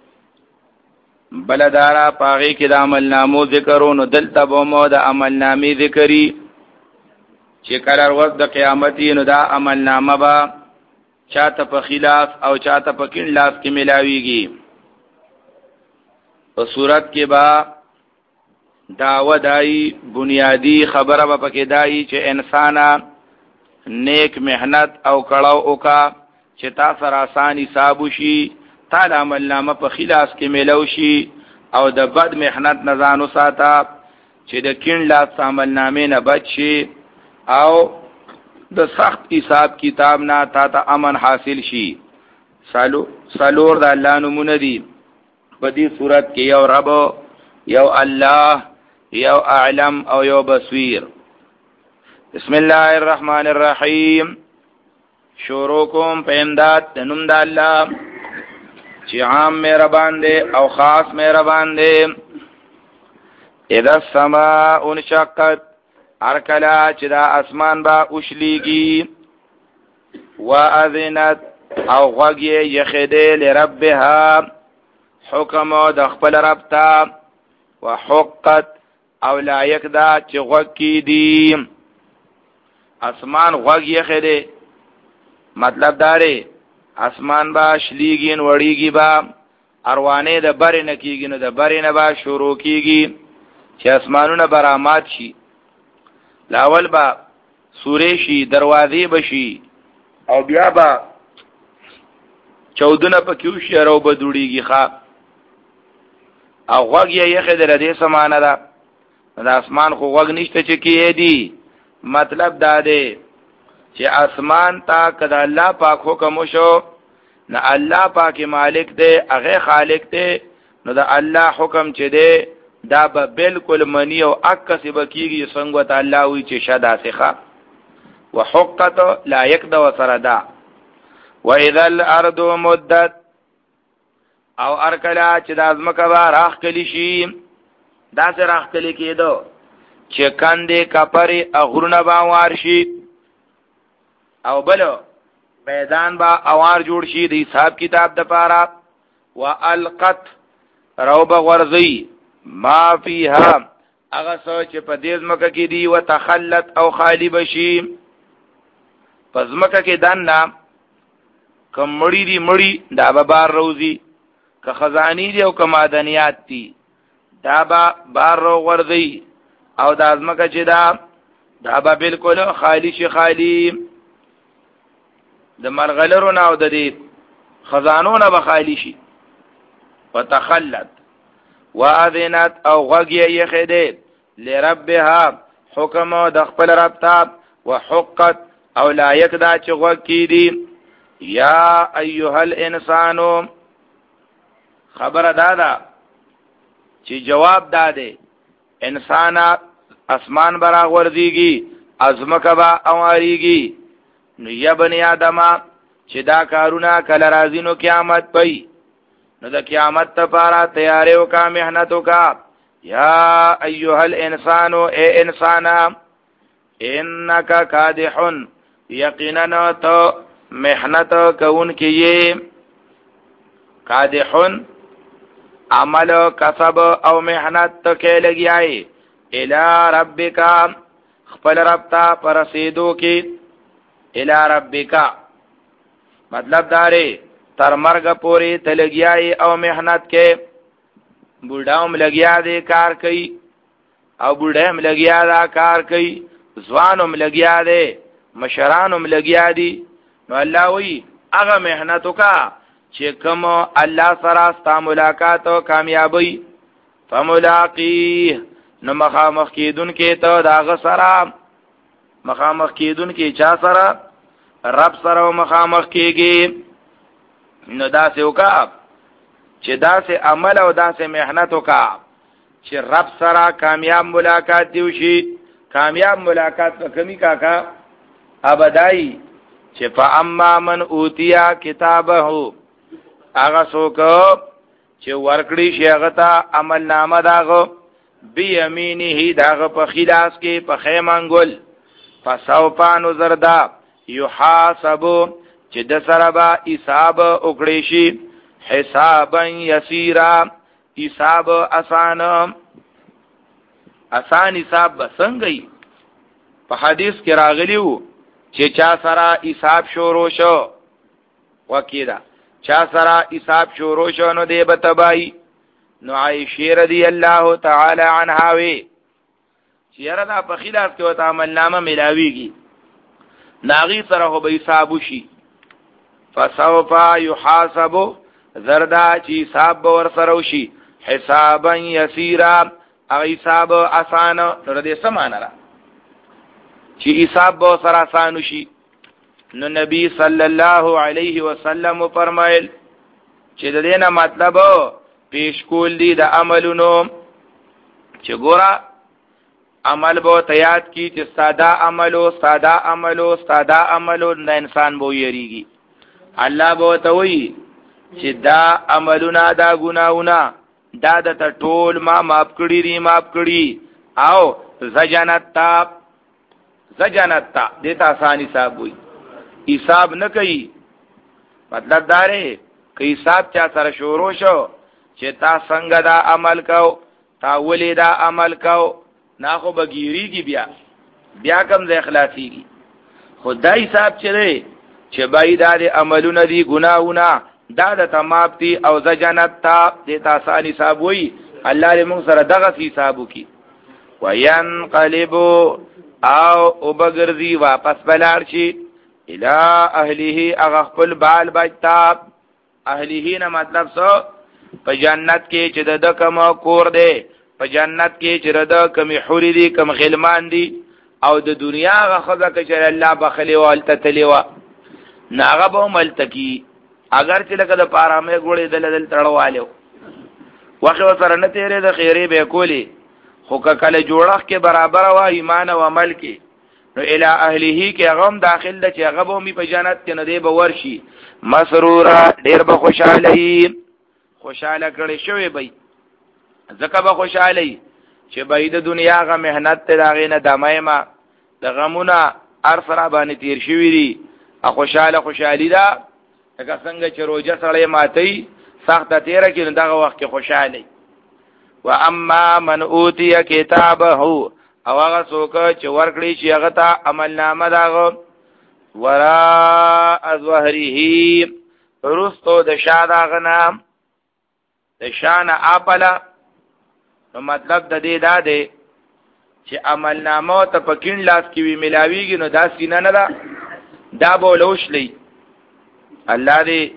بلدارا پاغي کې د عمل نامو ذکرونو دلته بومو د عمل نامې ذکرې چې کله ورځ د قیامت نو دا عمل نامه با چاته په خلاف او چاته په کین لاس کې ملاويږي په صورت کې با داوا دای بنیادی خبره به پکې دای چې انسان نیک مهنت او کړهو وکا چې تاسو را آسان حساب شي تعالی عمل نامه په خلاص کې ملو شي او د بد مهنت نه ځانو ساته چې د کین لاس عمل نامې نه بچ شي او د سخت حساب کتاب نه تا ته امن حاصل شي سالو سالور د الله نمونه دي په دې صورت کې یو رب یو الله یو اعلم او یو بصیر بسم الله الرحمن الرحیم شروع کوم په امداد د نوم د الله چې عام مهربان دی او خاص مهربان دی اذا السماء انشقت ارکلا چې دا اسمان با اوشلیږي واذنت او غوږی یخده لربها حکم د خپل رب ته وحقت او لایق دا چې غوږ کی دی اسمان غوږ یخده مطلب داره اسمان با شلیږي وړيږي با اروانه د بره نه کیږي نو د بره نه با شروع کیږي چې اسمانونه برآمد شي لاول با سورې شي دروازې بشي او بیا با چودنه پکیو شي راو بدوړيږي ښا او غوږ یې یخه در دې سمانه ده د اسمان خو غوږ نشته چې کیې دي مطلب دا دی چې اسمان تا کده الله پاک حکم شو نه الله پاک مالک دی هغه خالق دی نو دا الله حکم چې دی دا به بالکل منی او عکس بکیږي څنګه ته الله وی چې شدا سخه وحقت لا يقد وسردا واذا الارض مدت او ارکلا چې د ازمکه بار اخ کلی شي دا سره اخ کلی کېدو چې کاندې کپری اغرونه باور شي او بلو میدان با اوار جوړ شي د حساب کتاب د پاره والقت روب غرزی ما فيها هغه سوچ په دې ځمکه کې دی وتخلت او خالی بشي پس ځمکه کې دنا کم مړی دی مړی دا به بار روزي که خزانی دی او که معدنیات دی دا به بار رو غرزی او د ځمکه چې دا دا به بالکل خالی شي خالی د مرغلرو نه او د دې خزانو نه به خالی شي وتخلت واذنت او غږی یخده لربها حکم د خپل رب ته وحقت او لایق دا چې غوږ کی دي یا ایها الانسان خبر دادا چې جواب داده انسان اسمان برا ورزیږي ازمکه با اواریږي. نو یا بنی آدمه چې دا کارونه کله راځي نو قیامت پي، نو د قیامت لپاره تیارې وکا محنت وکا. یا ایها الانسان اے انسان انک کادح یقینا تو محنت کون کیے. کادح عمل کسب او محنت تکے لگیائے. الى ربک خپل رب تا پرسیدو کی. الى ربک مطلب داره تر مرگ پوری تلگیائی او محنت کے. بوڑھاؤم لگیا دے کار کئی او بوڑھاؤم لگیا دا کار کئی، زوانم لگیا دے مشرانم لگیا دی. نو اللہ وی اغا محنتو کا چه کم اللہ سرا ستا ملاقات و کامیابی. فملاقی نو مخامخ کیدن کے تو داغ سرا، مخامخ کیدن کی چا سرا رب سرا و مخامخ کیگی. نو دا سے وکا چې دا سے عمل او دا سے محنت وکا چې رب سرا کامیاب ملاقات دیوشی. کامیاب ملاقات په کمی کاکا ابدائی چې فاما من اوتیا کتابه هغه څوک چې ورکړي شي هغه ته عمل نامه داغه بیمینه داغه په خلاص کې په خیمانګل. فسوف نذردا یحاسب چې د سره با حساب وکړي شي حسابا یسیرا حساب آسان. آسان حساب بسنگئی. په حدیث کې راغلیو چې چا سره حساب شروع شو وکیدا چا سره حساب شروع شو نو دی بتبای. نو عائشہ رضی الله تعالی عنها وی چې یاره دا په خلاف کې وته عمل نامه ملاویږي ناغي سره هو به حساب شي. فسوف يحاسب زردا چې حساب ور سره وشي حسابا یسیرا او حساب آسان. نو دې سمانه را چې حساب به سره آسان شي. نو نبی صلی الله علیه وسلم فرمایل چې د دې نه مطلب پیش کول دي د عملونو چې ګورا عمل به تیاد کی چې ساده عملو ساده عملو ساده عملو د انسان بو یریږي. الله به ته وی چې دا عملونه دا ګناونه دا د ټول ما معاف کړی ری معاف کړی او زجنت تا زجنت تا دته آسانی صاحب وی حساب نه کوي. مطلب داره که حساب چا سره شروع شو چې تا څنګه دا عمل کو تا ولې دا عمل کو نا خو بگیریږي بیا بیا کم ز اخلاصيږي. خدای حساب چره چې بای دا د عملونه دي ګناونه دا د تمام دي او زجنت تا د آسان حساب وی. الله دې موږ سره دغه حساب وکي. وینقلب او وبګرځي واپس بلار شي الى اهله اغخل بال بجتا. اهله نه مطلب سو په جنت کې چې د کوم کور دی په جنت کې چې د کوم حوري دي کوم غلمان دي او د دنیا غخذا کې الله بخلی والته تلیوا ناغه به ملتکی اگر چې لکه د پارامه ګوړې دل تړوالو واخه سره نه تیرې د خیره به کولی خو کله جوړخ کې برابر وا ایمان او عمل کې نو الی اهله کې غم داخل د چې هغه به می په جنت کې نه دی به ورشي مسرورا ډیر به خوشاله خوشاله کړي شوی بی زکه به خوشاله چې بای د دنیا غ مهنت ته داغې نه دمایما د غمونه ار سره باندې تیر شوی دی ا خوشاله خوشالي دا هغه څنګه چې روزه سره ماتي سخت تیر کې دغه وخت کې خوشاله. و اما من اوتی کتابه او هغه څوک چې ورکړي چې هغه ته عمل نامه داغه ورا ظهره رستو د شاده غنام د شان اپلا. نو مطلب د دې دا دی چې عمل نامه ته پکین لاس کې وی ملاویږي نو دا سینه نه دا دا بولوش لې الله دې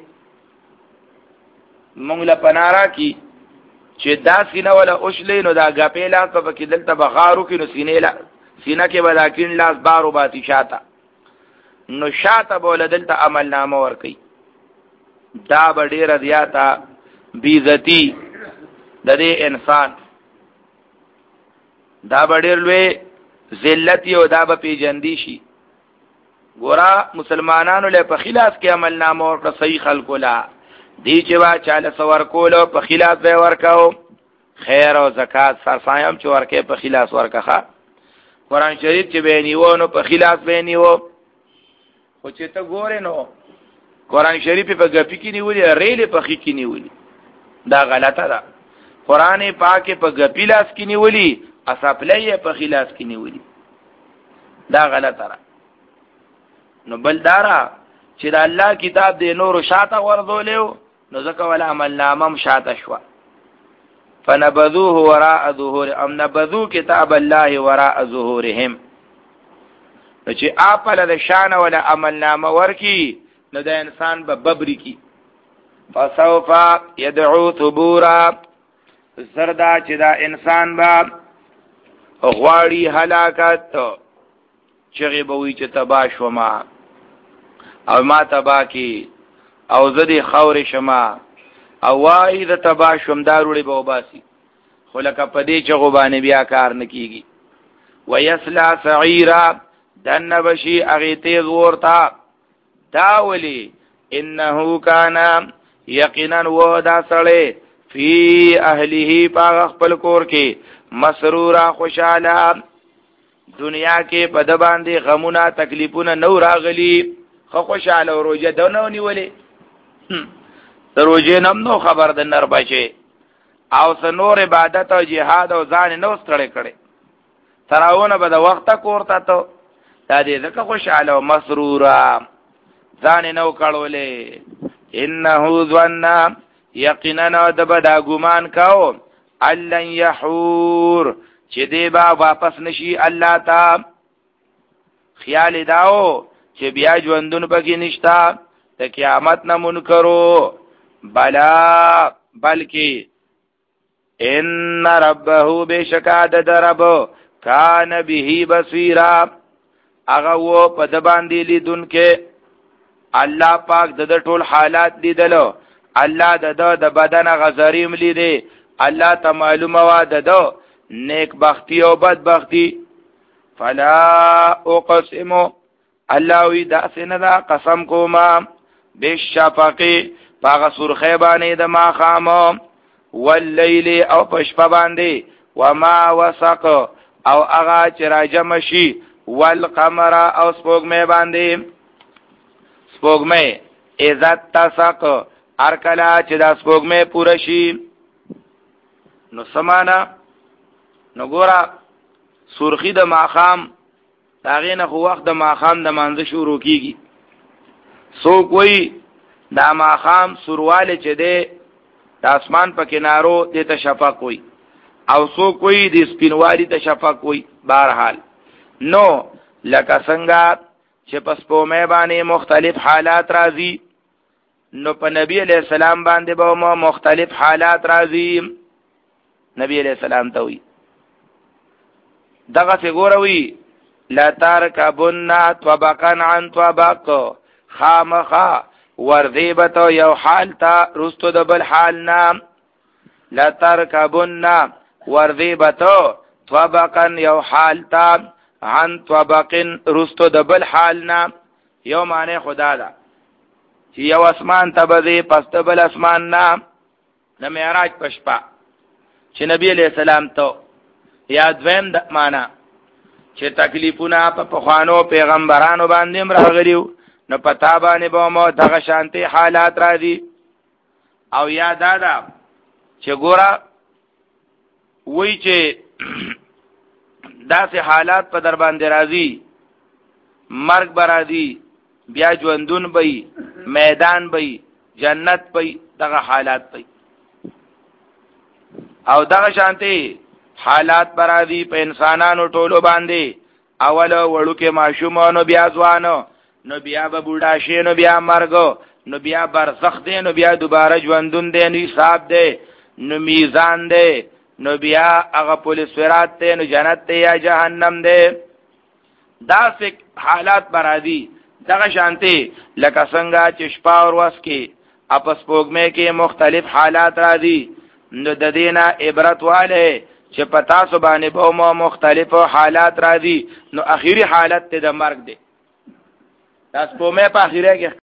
مونږ له پنارا کی چې دا سینه ولا اوشلې نو دا غپې لاس په کې دلته بغارو کې نو سینې لا سینه کې ولکن لاس بارو باتی شاته نو شاته بول دلته عمل نامه ور کوي. دا ډېر زیاته بیزتی د دې انسان دا بډیر لوی ذلت یو دا به پیجندې شي. ګورا مسلمانانو له په خلاف کې عمل نامه او صحیح خلکو لا دی چې وا چاله سور کولو په خلاف به ورکاو خیر او زکات سرسایم چې ورکه په خلاف ورکه. قرآن شریف چې به نیو نو په خلاف به نیو. خو چې ته ګورې نو قرآن شریف په غپی کې نیولې ریل په خې کې نیولې دا غلطه ده. قرآن پاک په غپی لاس کې نیولې اصپلې په خلاف کې نیولې دا غلطه ده. نو بلدارا چې د الله کتاب دې نور شاته ورذولیو نو ځکه ولا عمل نامه شاته شو. فنبذوه وراء ظهور ام نبذو کتاب الله وراء ظهورهم. نو چې اپل د شان ولا عمل نامه ورکی نو د انسان به ببري کی. فسوف يدعو ثبورا زردا چې دا انسان با غواړي هلاکت چغه بوي چې تبا شوما او ما تبا کی او زدي خور شما او وای د تبا شوم داروړي به وباسي خو لکه پدې چغه باندې بیا کار نکېږي. ويسلا سعيرا دن بشي اغه تیز ورتا داولي انه کان یقینا ودا سړی فی اهله پاغ خپل کور کې مسرورا خوشاله دنیا کې په د باندې غمونه تکلیفونه نو راغلي خو خوشاله روزه دونه نیولې روزه نم نو خبر د نر بچي او سنور عبادت او جهاد او ځان نو ستړي کړي تراونه به د وخت کوړه ته دا دې ځکه خوشاله او مسرورا ځان نو کړولې. انه ظن یقینا د بدا ګمان کاو الن یحور چې دی با واپس نشي الله تا. خیال داو چې بیا ژوندون پکې نشتا ته قیامت نه منکرو بلا بلکې ان ربه بشکاد درب کان به بصیرا هغه و په د باندې لیدون کې الله پاک د ټول حالات لیدلو. الله د د بدن غزریم لیدي الله ته معلومه وا ده نیک بختی او بد بختی. فلا اقسم الله وی دا سندا قسم کوما بالشفق پاغه سرخه باندې د ما خام واللیل او پشپ باندې وما وسق او اغا چې راجم شي والقمر او سپوږمۍ باندې. سپوږمۍ عزت تسق ارکلا چې دا سپوږمۍ پوره شي نو سمانا نو ګورا سرخی د ماخام داغه نه خو وخت د ماخام د مانځ شروع کیږي. سو کوئی دا ماخام سرواله چې ده د اسمان په کنارو د تشفق وي او سو کوئی د سپینوالي تشفق وي. بهرحال نو لکه څنګه چې پس په مې باندې مختلف حالات راځي نو په نبی علیہ السلام باندې به مو مختلف حالات راځي. نبی علیہ السلام ته وي دغه فګوروي لا ترکبن طبقا عن طبق خامخا ورذیبت یو حال تا رستو د بل حال نام. لا ترکبن ورذیبت طبقا یو حال تا عن طبق رستو د بل حال نام. یو معنی خدا دا چې یو اسمان تبذی پس د بل اسمان نام د معراج پشپا چې نبی علیہ السلام ته یاد ویم د معنا چې تکلیفونه په پخوانو پیغمبرانو باندې راغلیو نو پتا باندې به مو دغه شانتي حالات راځي. او یاد دا چې ګورا وای چې داسې حالات په در باندې راځي مرګ برادي بیا ژوندون بي میدان بي جنت بي دغه حالات بي او دغه شانتي حالات برادي په انسانانو ټولو باندې اول وړو کې ماشومانو بیا ځوانو نو بیا به بوډا شي نو بیا مرګ نو بیا برزخ دی نو بیا دوباره ژوندون دی نو حساب دی نو میزان دی نو بیا هغه پولیس فرات دی نو جنت دی یا جهنم دی. دا څه حالات برادي دغه شانتي لکه څنګه چې شپه او ورځ کې اپس پوګمه کې مختلف حالات راځي نو د دینه عبرت والے چې پتا سو باندې به مو مختلف حالات راځي نو اخیری حالت ته د مرګ دی تاسو په مې په اخیره کې